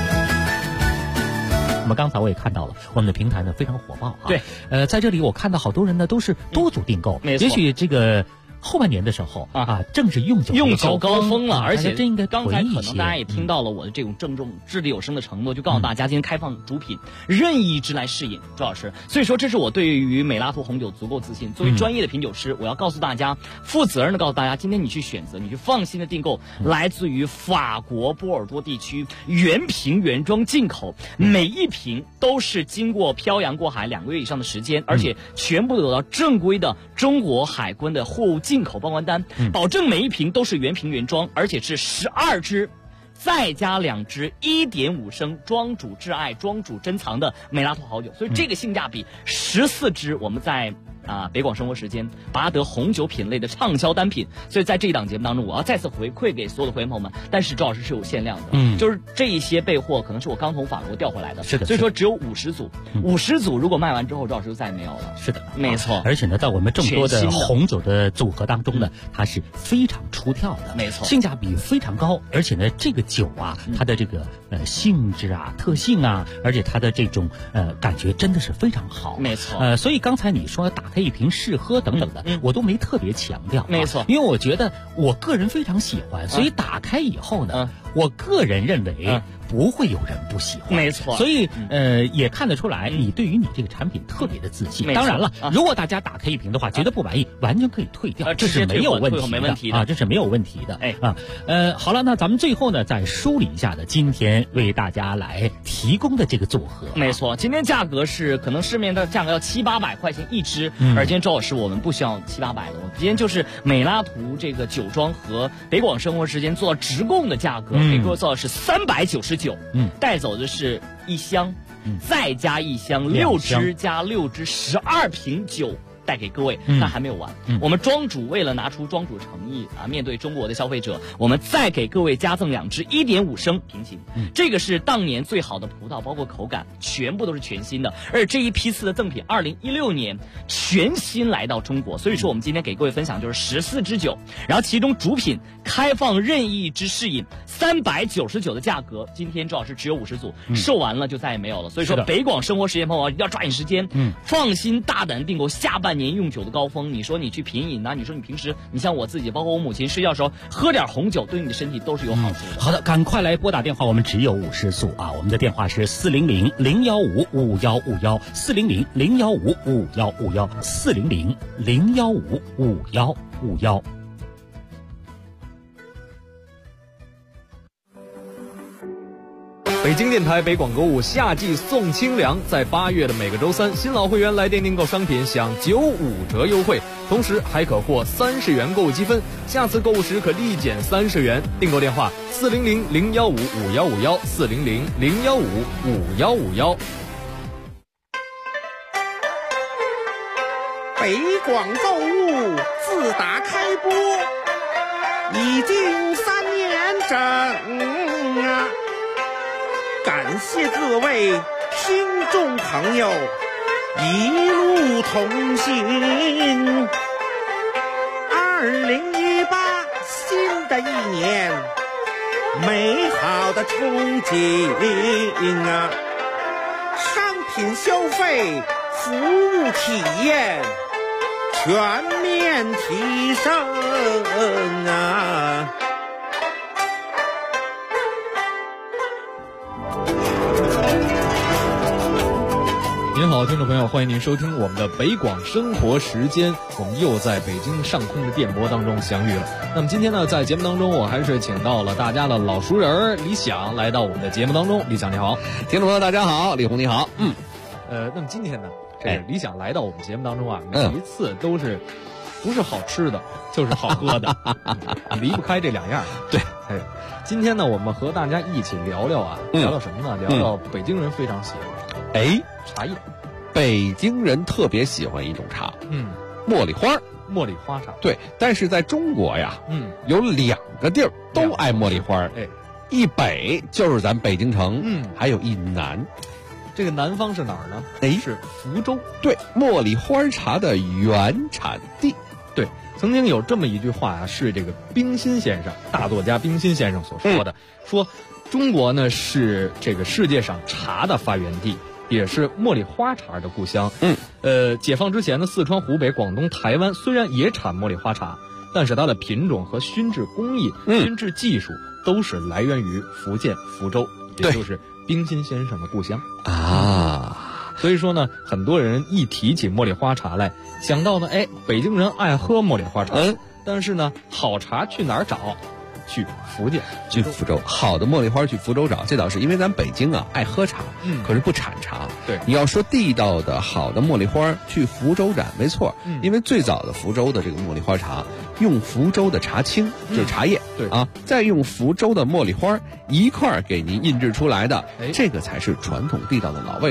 那么刚才我也看到了，我们的平台呢非常火爆啊。 对， 在这里我看到好多人呢都是多组订购， 没错。 也许这个后半年的时候正是用酒高峰了，而且真应该刚才可能大家也听到了我的这种郑重掷地有声的承诺，就告诉大家今天开放主品任意一支来试饮，周老师。所以说这是我对于美拉图红酒足够自信。作为专业的品酒师，我要告诉大家，负责任的告诉大家，今天你去选择，你去放心的订购，来自于法国波尔多地区原瓶原装进口，每一瓶都是经过漂洋过海2个月以上的时间，而且全部得到正规的中国海关的货物进口报关单，保证每一瓶都是原瓶原装，而且是12支，再加2支1.5升庄主挚爱、庄主珍藏的美拉图好酒，所以这个性价比14支，我们在北广生活时间拔得红酒品类的畅销单品。所以在这一档节目当中，我要再次回馈给所有的会员朋友们，但是周老师是有限量的，就是这一些备货可能是我刚从法国调回来的， 是的， 所以说只有50组，50组如果卖完之后，周老师就再也没有了。 是的， 没错。 而且呢，在我们这么多的红酒的组合当中呢，它是非常出挑的， 没错， 性价比非常高，而且呢，这个酒啊，它的这个性质啊、特性啊，而且它的这种感觉真的是非常好， 没错。 所以刚才你说打开一瓶试喝等等的，我都没特别强调， 没错， 因为我觉得我个人非常喜欢，所以打开以后呢，我个人认为不会有人不喜欢， 没错。 所以也看得出来，你对于你这个产品特别的自信。当然了，如果大家打开一瓶的话，觉得不满意，完全可以退掉，这是没有问题的啊，这是没有问题的。好了，那咱们最后呢，再梳理一下的今天为大家来提供的这个组合， 没错，今天价格是可能市面的价格要700-800块钱一支，而今天周老师我们不需要700-800的，我们今天就是美拉图这个酒庄和北广生活时间做直供的价格，给各位做的是399，带走的是1箱，再加1箱，6支加6支，12瓶酒。带给各位，但还没有完。我们庄主为了拿出庄主诚意面对中国的消费者，我们再给各位加赠2支1.5升平行。这个是当年最好的葡萄，包括口感全部都是全新的。而这一批次的赠品，2016年全新来到中国，所以说我们今天给各位分享就是14支酒，然后其中主品开放任意之试饮，399的价格，今天周老师只有50组，售完了就再也没有了。所以说北广生活时间朋友要抓紧时间，放心大胆订购下半年用酒的高峰。你说你去品饮你说你平时你像我自己，包括我母亲睡觉的时候喝点红酒，对你的身体都是有好处的。 好的，赶快来拨打电话，我们只有50组啊，我们的电话是400-015-5151，400-015-5151，400-015-5151。 北京电台北广购物夏季送清凉，在8月的每个周三，新老会员来电订购商品享95折优惠，同时还可获30元购物积分，下次购物时可立减30元。订购电话400-015-5151，400-015-5151。 北广购物自打开播已经3年整感谢各位听众朋友一路同行。2018新的一年，美好的憧憬商品消费、服务体验全面提升您好，听众朋友，欢迎您收听我们的北广生活时间，我们又在北京上空的电波当中相遇了。那么今天呢，在节目当中，我还是请到了大家的老熟人李想来到我们的节目当中。李想你好。 听众朋友大家好，李红你好。 那么今天呢，这个李想来到我们节目当中啊，每一次都是不是好吃的，就是好喝的，离不开这两样。 对， 今天呢，我们和大家一起聊聊啊，聊聊什么呢？聊聊北京人非常喜欢茶叶。 北京人特别喜欢一种茶，茉莉花。 茉莉花茶。 对，但是在中国呀，有2个地儿都爱茉莉花，一北就是咱北京城，还有一南。 这个南方是哪儿呢？是福州。 对，茉莉花茶的原产地。 对，曾经有这么一句话啊，是这个冰心先生，大作家冰心先生所说的，说中国呢是这个世界上茶的发源地，也是茉莉花茶的故乡。解放之前呢，四川、湖北、广东、台湾虽然也产茉莉花茶，但是它的品种和熏制工艺、熏制技术都是来源于福建福州，也就是冰心先生的故乡啊。所以说呢，很多人一提起茉莉花茶来，想到呢，北京人爱喝茉莉花茶，但是呢，好茶去哪儿找？去福建， 去福州，好的茉莉花去福州找，这倒是因为咱北京啊爱喝茶，可是不产茶。 对， 你要说地道的好的茉莉花去福州展，没错，因为最早的福州的这个茉莉花茶，用福州的茶青，就是茶叶， 对啊，再用福州的茉莉花一块儿给您印制出来的，这个才是传统地道的老味道。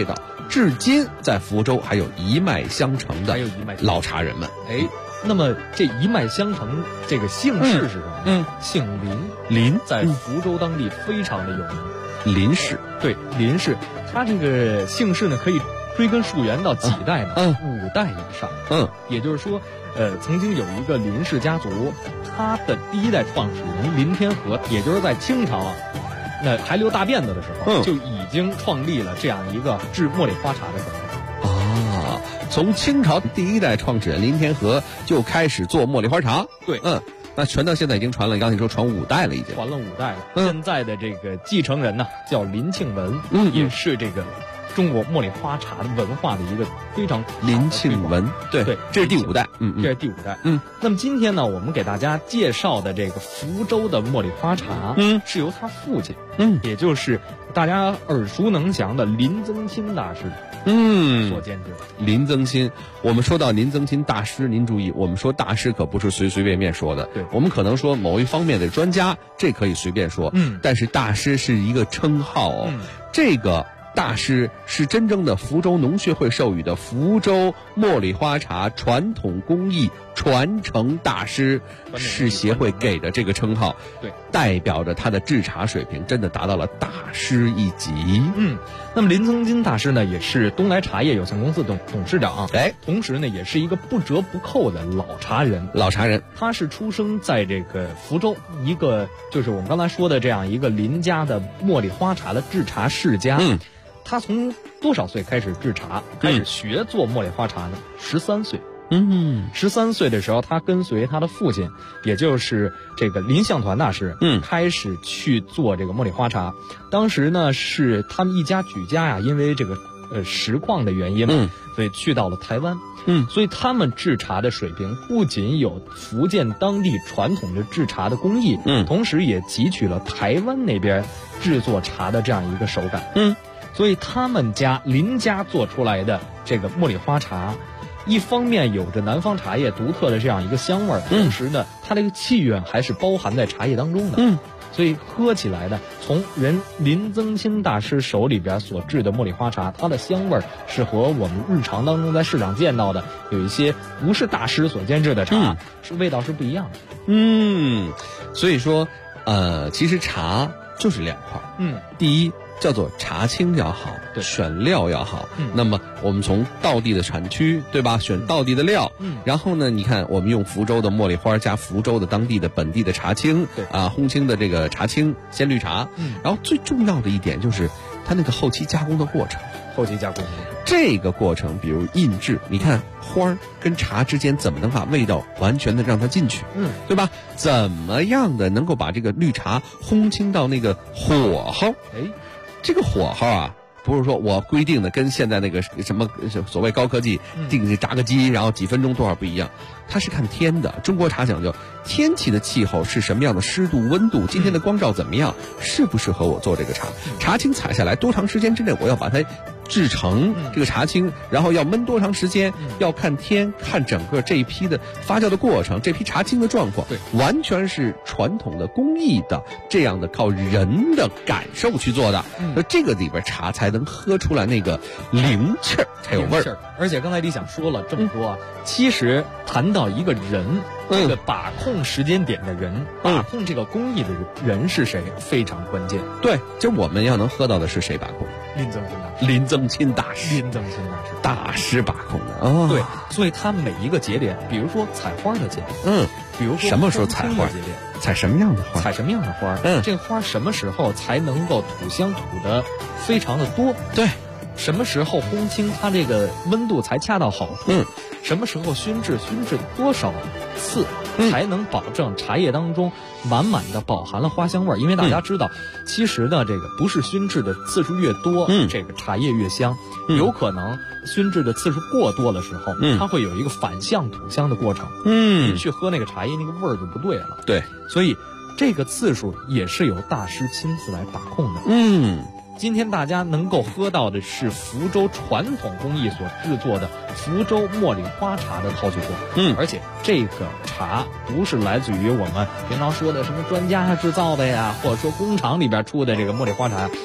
至今在福州还有一脉相承的老茶人们。 哎，那么这一脉相承这个姓氏是什么？姓林，在福州当地非常的有名。 林氏， 对，林氏，他这个姓氏呢可以追根溯源到几代呢？5代以上。也就是说，曾经有一个林氏家族，他的第一代创始人林天和，也就是在清朝那还留大辫子的时候，就已经创立了这样一个制茉莉花茶的手法。 啊，从清朝第一代创始人林天和就开始做茉莉花茶。 对， 那传到现在已经传了，刚才你说传5代了，已经传了5代了。现在的这个继承人呢，叫林庆文，也是这个中国茉莉花茶的文化的一个非常林庆文，对，这是第5代， 这是第5代。那么今天呢，我们给大家介绍的这个福州的茉莉花茶，是由他父亲，也就是大家耳熟能详的林增钦大师，所监制。 林增钦，我们说到林增钦大师，您注意，我们说大师可不是随随便便说的， 对， 我们可能说某一方面的专家，这可以随便说，但是大师是一个称号哦，这个大师是真正的福州农学会授予的福州茉莉花茶传统工艺传承大师，是协会给的这个称号， 对， 代表着他的制茶水平真的达到了大师一级。 那么林增钦大师呢，也是东来茶叶有限公司董事长，同时呢，也是一个不折不扣的老茶人。他是出生在这个福州一个就是我们刚才说的这样一个林家的茉莉花茶的制茶世家。他从多少岁开始制茶，开始学做茉莉花茶呢？13岁。13岁的时候，他跟随他的父亲，也就是这个林向团大师，开始去做这个茉莉花茶。当时呢，是他们一家举家呀，因为这个实况的原因嘛，所以去到了台湾。所以他们制茶的水平不仅有福建当地传统的制茶的工艺，同时也汲取了台湾那边制作茶的这样一个手感。所以他们家林家做出来的这个茉莉花茶，一方面有着南方茶叶独特的这样一个香味儿，同时呢，它这个气韵还是包含在茶叶当中的。所以喝起来呢，从人林增钦大师手里边所制的茉莉花茶，它的香味儿是和我们日常当中在市场见到的有一些不是大师所监制的茶，是味道是不一样的。 所以说，其实茶就是2块。第一，叫做茶青要好，选料要好。那么我们从道地的产区，对吧？选道地的料。然后呢，你看我们用福州的茉莉花加福州的当地的本地的茶青，烘青的这个茶青鲜绿茶。然后最重要的一点就是它那个后期加工的过程。这个过程，比如印制，你看花跟茶之间怎么能把味道完全的让它进去，对吧？怎么样的能够把这个绿茶烘青到那个火候？这个火候啊，不是说我规定的跟现在那个什么所谓高科技定炸个机，然后几分钟多少不一样，它是看天的。中国茶讲究天气的气候是什么样的湿度温度，今天的光照怎么样，适不适合我做这个茶？茶青采下来多长时间之内我要把它制成这个茶青，然后要焖多长时间，要看天，看整个这一批的发酵的过程，这批茶青的状况，完全是传统的工艺的这样的靠人的感受去做的。那这个里边茶才能喝出来那个灵气儿，才有味儿。 而且刚才李想说了这么多，其实谈到一个人，这个把控时间点的人，把控这个工艺的人是谁，非常关键。 对，就我们要能喝到的是谁把控？林增钦大师，大师把控的。 对，所以他每一个节点，比如说采花的节点，比如说什么时候采花节点，采什么样的花， 这个花什么时候才能够吐香吐的非常的多？ 对。 什么时候烘青它这个温度才恰到好处？什么时候熏制多少次才能保证茶叶当中满满的饱含了花香味儿？因为大家知道，其实呢，这个不是熏制的次数越多，这个茶叶越香。有可能熏制的次数过多的时候，它会有一个反向吐香的过程。你去喝那个茶叶，那个味儿就不对了。 对， 所以这个次数也是由大师亲自来把控的。今天大家能够喝到的是福州传统工艺所制作的福州茉莉花茶的套曲货。而且这个茶不是来自于我们平常说的什么专家制造的呀，或者说工厂里边出的这个茉莉花茶，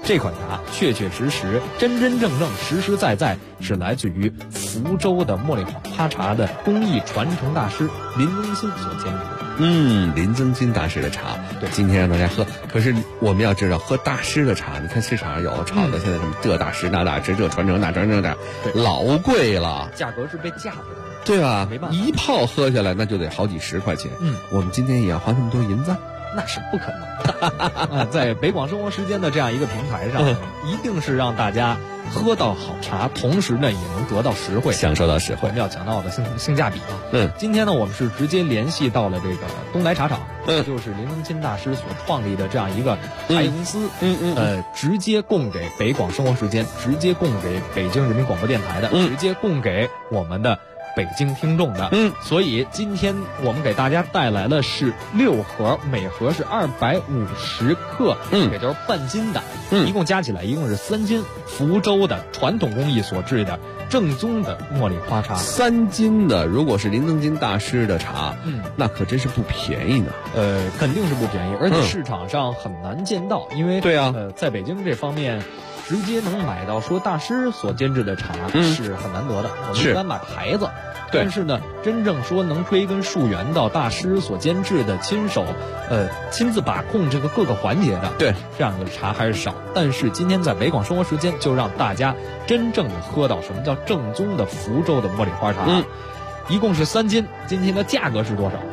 这款茶确确实实、真真正正、实实在在是来自于福州的茉莉花茶的工艺传承大师林增新所监制的。 林增新大师的茶，对，今天让大家喝。可是我们要知道，喝大师的茶，你看市场上有炒的，现在什么这大师那大师，这传承那传承那，老贵了， 价格是被架着的。 对吧？ 没办法， 一泡喝下来那就得好几十块钱。我们今天也要花那么多银子？ 那是不可能的。在北广生活时间的这样一个平台上，一定是让大家喝到好茶，同时呢也能得到实惠， 享受到实惠。 我们要讲到的性价比啊。今天呢我们是直接联系到了这个东来茶厂，就是林增新大师所创立的这样一个茶叶公司，直接供给北广生活时间，直接供给北京人民广播电台的，直接供给我们的北京听众的，所以今天我们给大家带来的是6盒，每盒是250克，也就是半斤的，一共加起来一共是3斤，福州的传统工艺所制的正宗的茉莉花茶 ，3斤的，如果是林增新大师的茶，那可真是不便宜呢。 肯定是不便宜，而且市场上很难见到，因为对啊， 在北京这方面。直接能买到说大师所监制的茶是很难得的，我们一般买牌子，但是呢，真正说能追根溯源到大师所监制的亲手，亲自把控这个各个环节的， 对这样的茶还是少。但是今天在北广生活时间，就让大家真正的喝到什么叫正宗的福州的茉莉花茶，一共是3斤，今天的价格是多少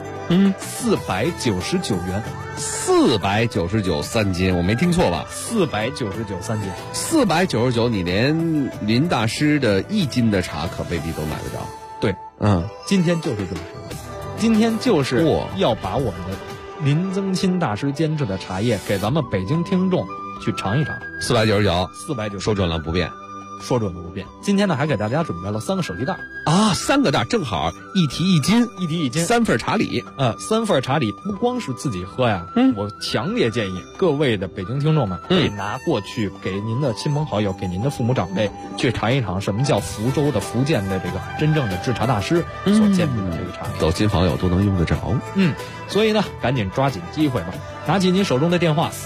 ？499元 ，499 3斤，我没听错吧 ？499 3斤 ，499，你连林大师的1斤的茶可未必都买得着。 对，今天就是这么说，今天就是要把我们的林增新大师监制的茶叶给咱们北京听众去尝一尝。 499，说准了不变。 说准了不变。今天呢，还给大家准备了3个手提袋啊，3个袋正好一提1斤，3份茶礼。 3份茶礼不光是自己喝呀，我强烈建议各位的北京听众们可以拿过去给您的亲朋好友，给您的父母长辈去尝一尝什么叫福州的福建的这个真正的制茶大师所监制的这个茶， 走亲访友都能用得着。 所以呢，赶紧抓紧机会吧。拿起您手中的电话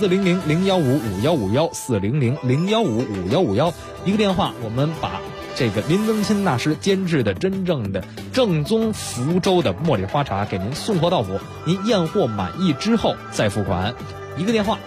400-015-5151，400-015-5151，一个电话，我们把这个林增新大师监制的真正的正宗福州的茉莉花茶给您送货到府，您验货满意之后再付款。一个电话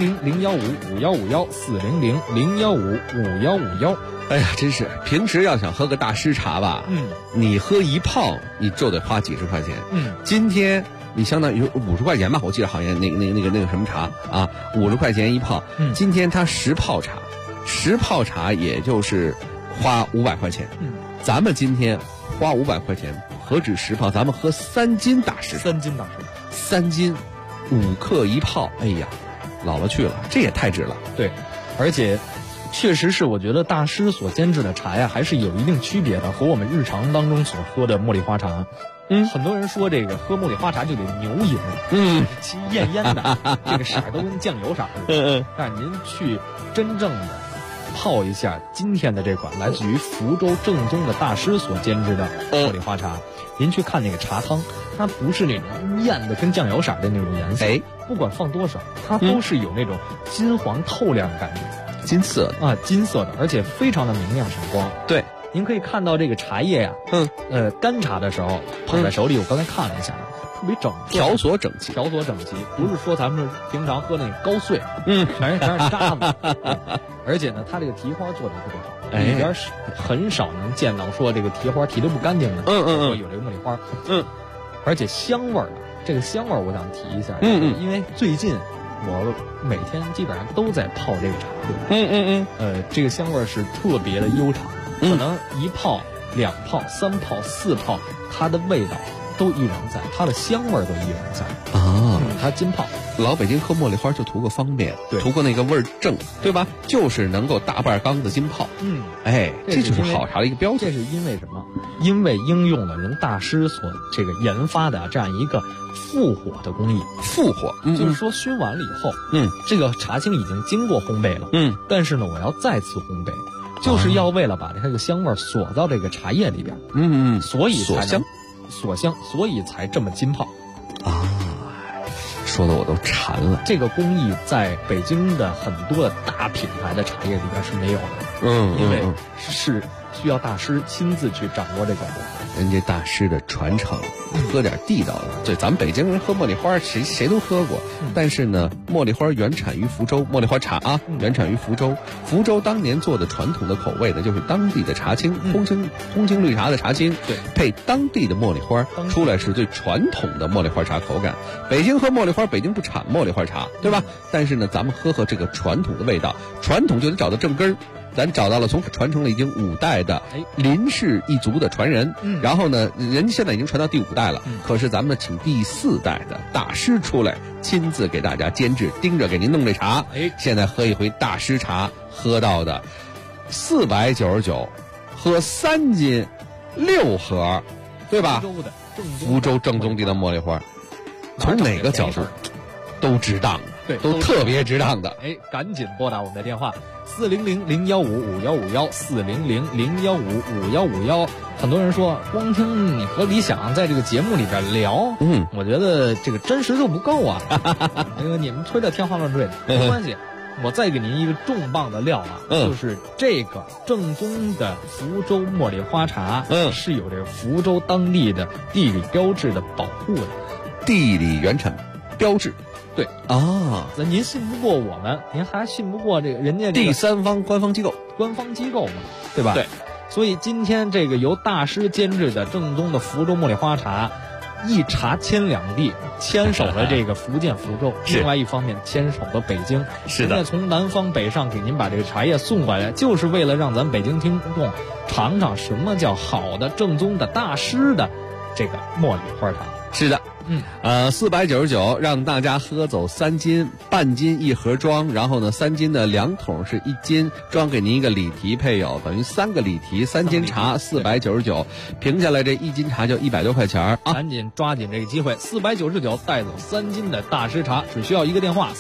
400-015-5151，400-015-5151。 哎呀，真是平时要想喝个大师茶吧，你喝一泡你就得花几十块钱。今天你相当于50块钱吧，我记得好像那个什么茶啊，50块钱一泡。今天它10泡茶也就是花500块钱。咱们今天花500块钱，何止10泡，咱们喝3斤大师 ，3斤大师 ，3斤5克一泡，哎呀，老了去了，这也太值了。 对，而且确实是我觉得大师所监制的茶呀，还是有一定区别的，和我们日常当中所喝的茉莉花茶。很多人说这个喝茉莉花茶就得牛饮，其艳艳的，这个色儿都跟酱油色似的。但您去真正的泡一下今天的这款来自于福州正宗的大师所监制的茉莉花茶，您去看那个茶汤，它不是那种艳的跟酱油色的那种颜色，不管放多少，它都是有那种金黄透亮的感觉， 金色啊，金色的，而且非常的明亮闪光。 对。 您可以看到这个茶叶呀，干茶的时候捧在手里，我刚才看了一下，特别整， 条索整齐， 不是说咱们平常喝那个高碎，全是渣子，而且呢，它这个提花做的特别好，里边很少能见到说这个提花提的不干净的，说有这个茉莉花，而且香味儿这个香味儿我想提一下，因为最近我每天基本上都在泡这个茶，这个香味儿是特别的悠长。可能1泡、2泡、3泡、4泡，它的味道都依然在，它的香味都依然在啊。它浸泡， 老北京喝茉莉花就图个方便，图个那个味儿正，对吧？就是能够大半缸子浸泡。这就是好茶的一个标准。 这是因为什么？因为应用了人大师所这个研发的这样一个复火的工艺。 复火， 就是说熏完了以后，这个茶青已经经过烘焙了，但是呢，我要再次烘焙。就是要为了把这个香味锁到这个茶叶里边，所以才锁香，所以才这么浸泡啊。 说的我都馋了。 这个工艺在北京的很多的大品牌的茶叶里边是没有的，因为是需要大师亲自去掌握这个。 人家大师的传承，喝点地道的。对，咱们北京人喝茉莉花，谁都喝过。但是呢，茉莉花原产于福州，茉莉花茶啊，原产于福州。福州当年做的传统的口味呢，就是当地的茶青，红青绿茶的茶青，对，配当地的茉莉花，出来是最传统的茉莉花茶口感。北京喝茉莉花，北京不产茉莉花茶，对吧？但是呢，咱们喝这个传统的味道，传统就得找到正根儿。咱找到了从传承了已经5代的林氏一族的传人，然后呢，人家现在已经传到第5代了，可是咱们请第4代的大师出来，亲自给大家监制，盯着给您弄这茶。现在喝一回大师茶，喝到的499，喝3斤6盒，对吧？福州正宗地的茉莉花，从哪个角度都值当， 对， 都特别值当的。 赶紧拨打我们的电话400-015-5151，400-015-5151。很多人说，光听你和李想在这个节目里边聊，我觉得这个真实度不够啊。你们吹的天花乱坠的，没关系。我再给您一个重磅的料啊，就是这个正宗的福州茉莉花茶，是有这个福州当地的地理标志的保护的， 地理原产标志。 对啊， 您信不过我们，您还信不过这个人家第三方官方机构嘛，对吧？对，所以今天这个由大师监制的正宗的福州茉莉花茶，一茶牵2地，牵手了这个福建福州，另外一方面牵手了北京。 是的， 现在从南方北上给您把这个茶叶送回来，就是为了让咱北京听众尝尝什么叫好的正宗的大师的这个茉莉花茶。 是的。499让大家喝走3斤，半斤1盒装，然后呢3斤的2桶是1斤，装给您一个里提配有，等于3个里提3斤茶499，平下来这1斤茶就100多块钱啊！ 赶紧抓紧这个机会，499带走3斤的大师茶，只需要一个电话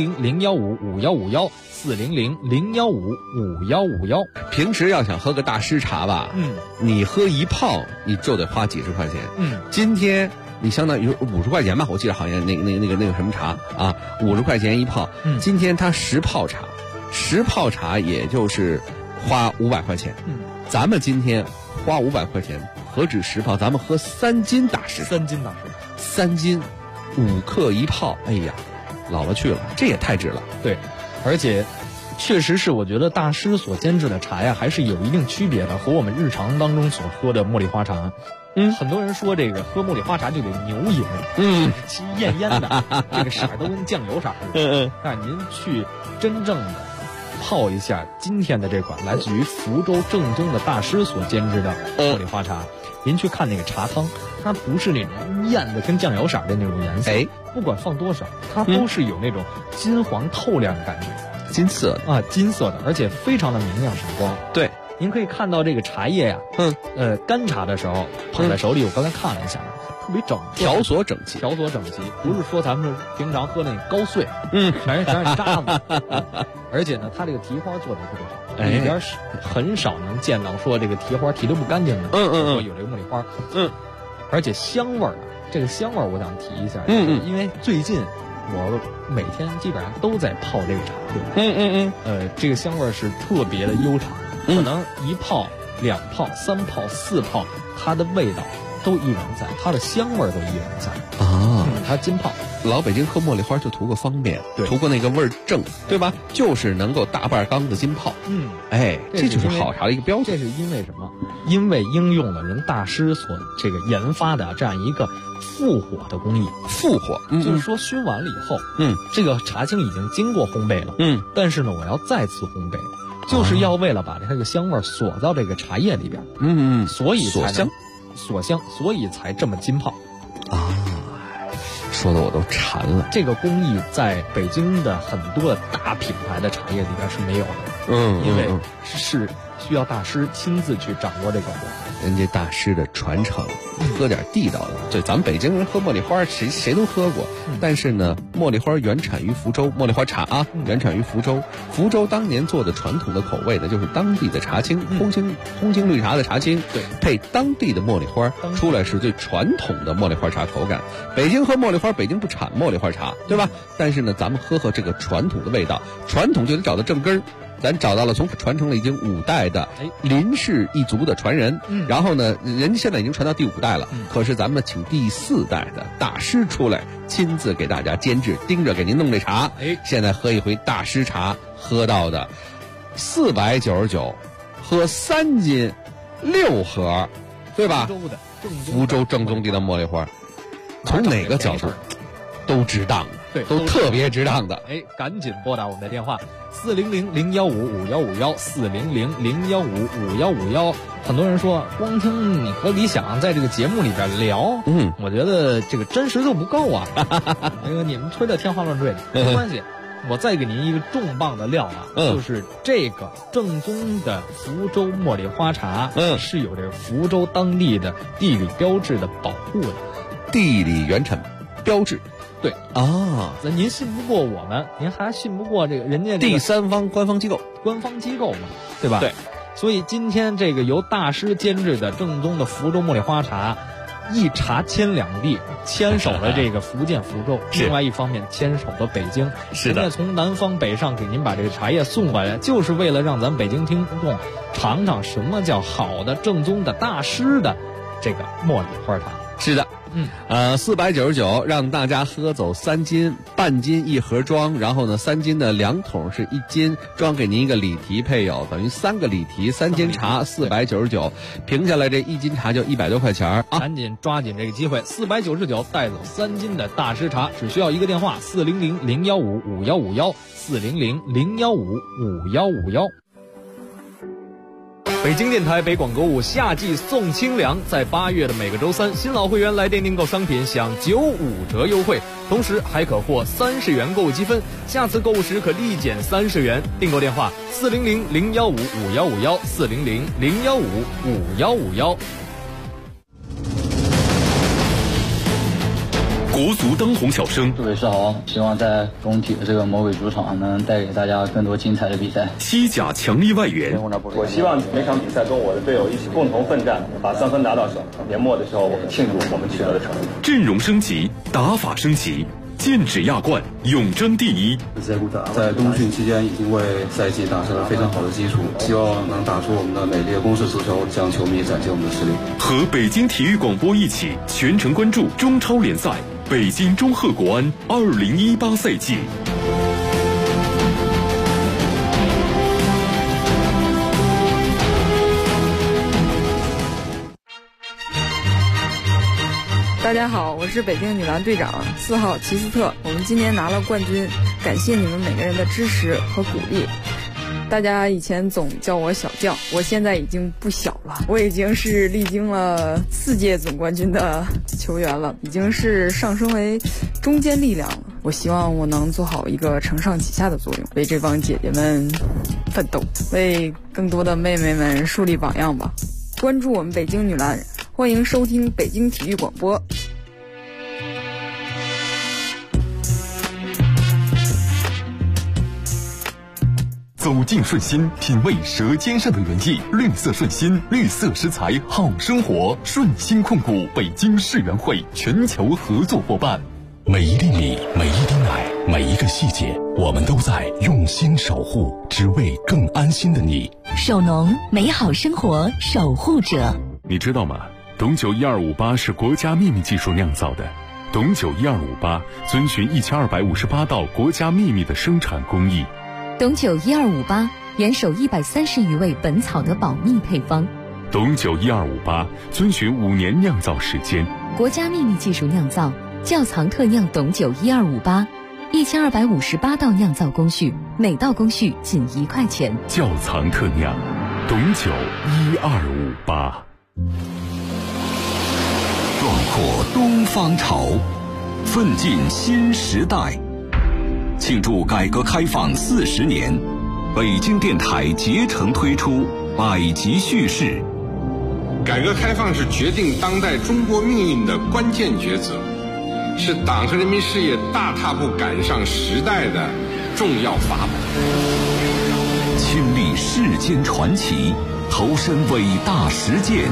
400-015-5151，400-015-5151。 平时要想喝个大师茶吧，你喝一泡你就得花几十块钱，今天。你相当于50块钱吧，我记得好像那个什么茶啊，50块钱一泡。今天它10泡茶，10泡茶也就是花500块钱。咱们今天花500块钱，何止10泡，咱们喝3斤大师 ，3斤大师 ，3斤5克一泡，哎呀，老了去了，这也太值了。 对，而且确实是我觉得大师所监制的茶呀，还是有一定区别的，和我们日常当中所喝的茉莉花茶。很多人说这个喝茉莉花茶就得牛饮，其艳艳的，这个色儿都跟酱油色似的。但您去真正的泡一下今天的这款来自于福州正宗的大师所监制的茉莉花茶，您去看那个茶汤，它不是那种艳的跟酱油色的那种颜色，不管放多少，它都是有那种金黄透亮的感觉， 金色啊，金色的，而且非常的明亮闪光。 对。 您可以看到这个茶叶呀，干茶的时候捧在手里，我刚才看了一下，特别整， 条索整齐， 不是说咱们平常喝那高碎，全是渣子，而且呢，它这个提花做的特别好，里边很少能见到说这个提花提的不干净的，说有这个茉莉花，而且香味儿啊，这个香味儿我想提一下，因为最近我每天基本上都在泡这个茶，这个香味儿是特别的悠长。可能1泡、2泡、3泡、4泡，它的味道都依然在，它的香味都依然在啊。它浸泡， 老北京喝茉莉花就图个方便，图个那个味儿正，对吧？就是能够大半缸子浸泡。这就是好茶的一个标准。 这是因为什么？因为应用了人大师所这个研发的这样一个复火的工艺。 复火， 就是说熏完了以后，这个茶青已经经过烘焙了，但是呢，我要再次烘焙。就是要为了把这个香味锁到这个茶叶里边，所以锁香，所以才这么浸泡啊！说的我都馋了。 这个工艺在北京的很多大品牌的茶叶里边是没有的，因为是需要大师亲自去掌握这个活。 人家大师的传承，喝点地道的。对，咱们北京人喝茉莉花，谁都喝过。但是呢，茉莉花原产于福州，茉莉花茶啊，原产于福州。福州当年做的传统的口味呢，就是当地的茶青，红青绿茶的茶青，对，配当地的茉莉花，出来是最传统的茉莉花茶口感。北京喝茉莉花，北京不产茉莉花茶，对吧？但是呢，咱们喝这个传统的味道，传统就得找到正根儿。咱找到了从传承了已经5代的林氏一族的传人，然后呢，人家现在已经传到第5代了，可是咱们请第4代的大师出来，亲自给大家监制，盯着给您弄这茶。现在喝一回大师茶，喝到的499，喝3斤6盒，对吧？福州正宗地的茉莉花，从哪个角度都值当的。 对， 都特别值当的。 赶紧拨打我们的电话400-015-5151，400-015-5151。很多人说，光听你和李想在这个节目里边聊，我觉得这个真实度不够啊。你们吹的天花乱坠的，没关系。我再给您一个重磅的料啊，就是这个正宗的福州茉莉花茶，是有这个福州当地的地理标志的保护的， 地理原产标志。对啊，那您信不过我们，您还信不过这个人家第三方官方机构嘛，对吧？ 对， 所以今天这个由大师监制的正宗的福州茉莉花茶，一茶牵两地，牵手了这个福建福州，另外一方面牵手了北京。 是的， 人家从南方北上给您把这个茶叶送过来，就是为了让咱北京听众尝尝什么叫好的正宗的大师的这个茉莉花茶。 是的。499让大家喝走3斤，半斤一盒装，然后呢3斤的2桶是1斤，装给您一个礼提配有，等于3个礼提3斤茶499，平下来这1斤茶就100多块钱啊！ 赶紧抓紧这个机会，499带走3斤的大师茶，只需要一个电话400-015-5151，400-015-5151。北京电台北广购物夏季送清凉，在8月的每个周三，新老会员来电订购商品享95折优惠，同时还可获30元购物积分，下次购物时可立减30元。订购电话400-015-5151，400-015-5151。 国足当红小生， 诸位是好，希望在工体的这个魔鬼主场能带给大家更多精彩的比赛。 西甲强力外援， 我希望每场比赛跟我的队友一起共同奋战，把3分拿到手。年末的时候，我们庆祝我们取得的成绩。 阵容升级，打法升级，剑指亚冠，永争第一。 在冬训期间已经为赛季打下了非常好的基础，希望能打出我们的美丽的攻势足球，向球迷展现我们的实力。 和北京体育广播一起全程关注中超联赛。北京中赫国安2018赛季。 大家好，我是北京女篮队长4号齐斯特，我们今年拿了冠军，感谢你们每个人的支持和鼓励。大家以前总叫我小将，我现在已经不小了，我已经是历经了4届总冠军的球员了，已经是上升为中坚力量了。我希望我能做好一个承上启下的作用，为这帮姐姐们奋斗，为更多的妹妹们树立榜样吧。关注我们北京女篮，欢迎收听北京体育广播。 走进顺心，品味舌尖上的原意。绿色顺心，绿色食材好生活。顺心控股北京世园会全球合作伙伴。 每一粒米，每一滴奶，每一个细节，我们都在用心守护，只为更安心的你。 守农，美好生活守护者。 你知道吗？董酒1258是国家秘密技术酿造的。董酒1258遵循1258道国家秘密的生产工艺。 董酒1258严守130余味本草的保密配方。 董酒1258遵循5年酿造时间， 国家秘密技术酿造，窖藏特酿董酒1258，1258道酿造工序，每道工序仅1块钱。 窖藏特酿，董酒1258。 壮阔东方潮，奋进新时代。庆祝改革开放40年，北京电台竭诚推出百集叙事。 改革开放是决定当代中国命运的关键抉择，是党和人民事业大踏步赶上时代的重要法宝。 亲历世间传奇，投身伟大实践，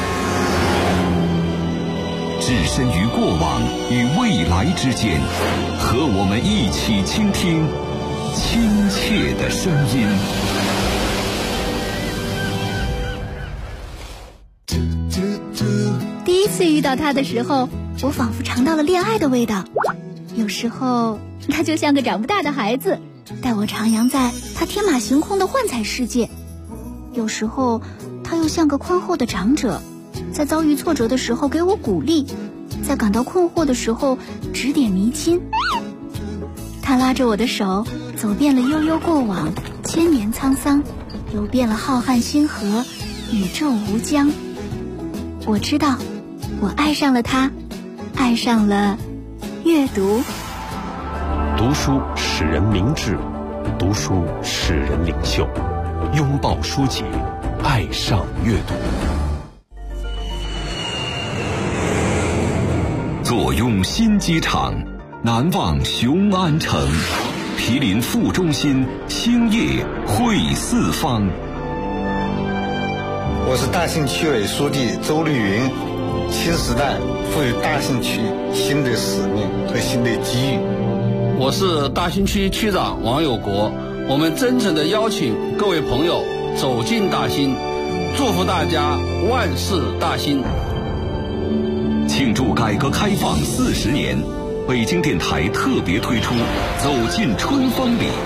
置身于过往与未来之间，和我们一起倾听亲切的声音。 第一次遇到他的时候，我仿佛尝到了恋爱的味道。有时候他就像个长不大的孩子，带我徜徉在他天马行空的幻彩世界。有时候他又像个宽厚的长者，在遭遇挫折的时候给我鼓励，在感到困惑的时候指点迷津。他拉着我的手，走遍了悠悠过往，千年沧桑，游遍了浩瀚星河，宇宙无疆。我知道，我爱上了他，爱上了阅读。 读书使人明智，读书使人领袖。拥抱书籍，爱上阅读。 坐拥新机场，难忘雄安城。毗邻副中心，兴业汇四方。 我是大兴区委书记周绿云。新时代赋予大兴区新的使命和新的机遇。 我是大兴区区长王有国。我们真诚地邀请各位朋友走进大兴，祝福大家万事大兴。 庆祝改革开放40年，北京电台特别推出走进春风里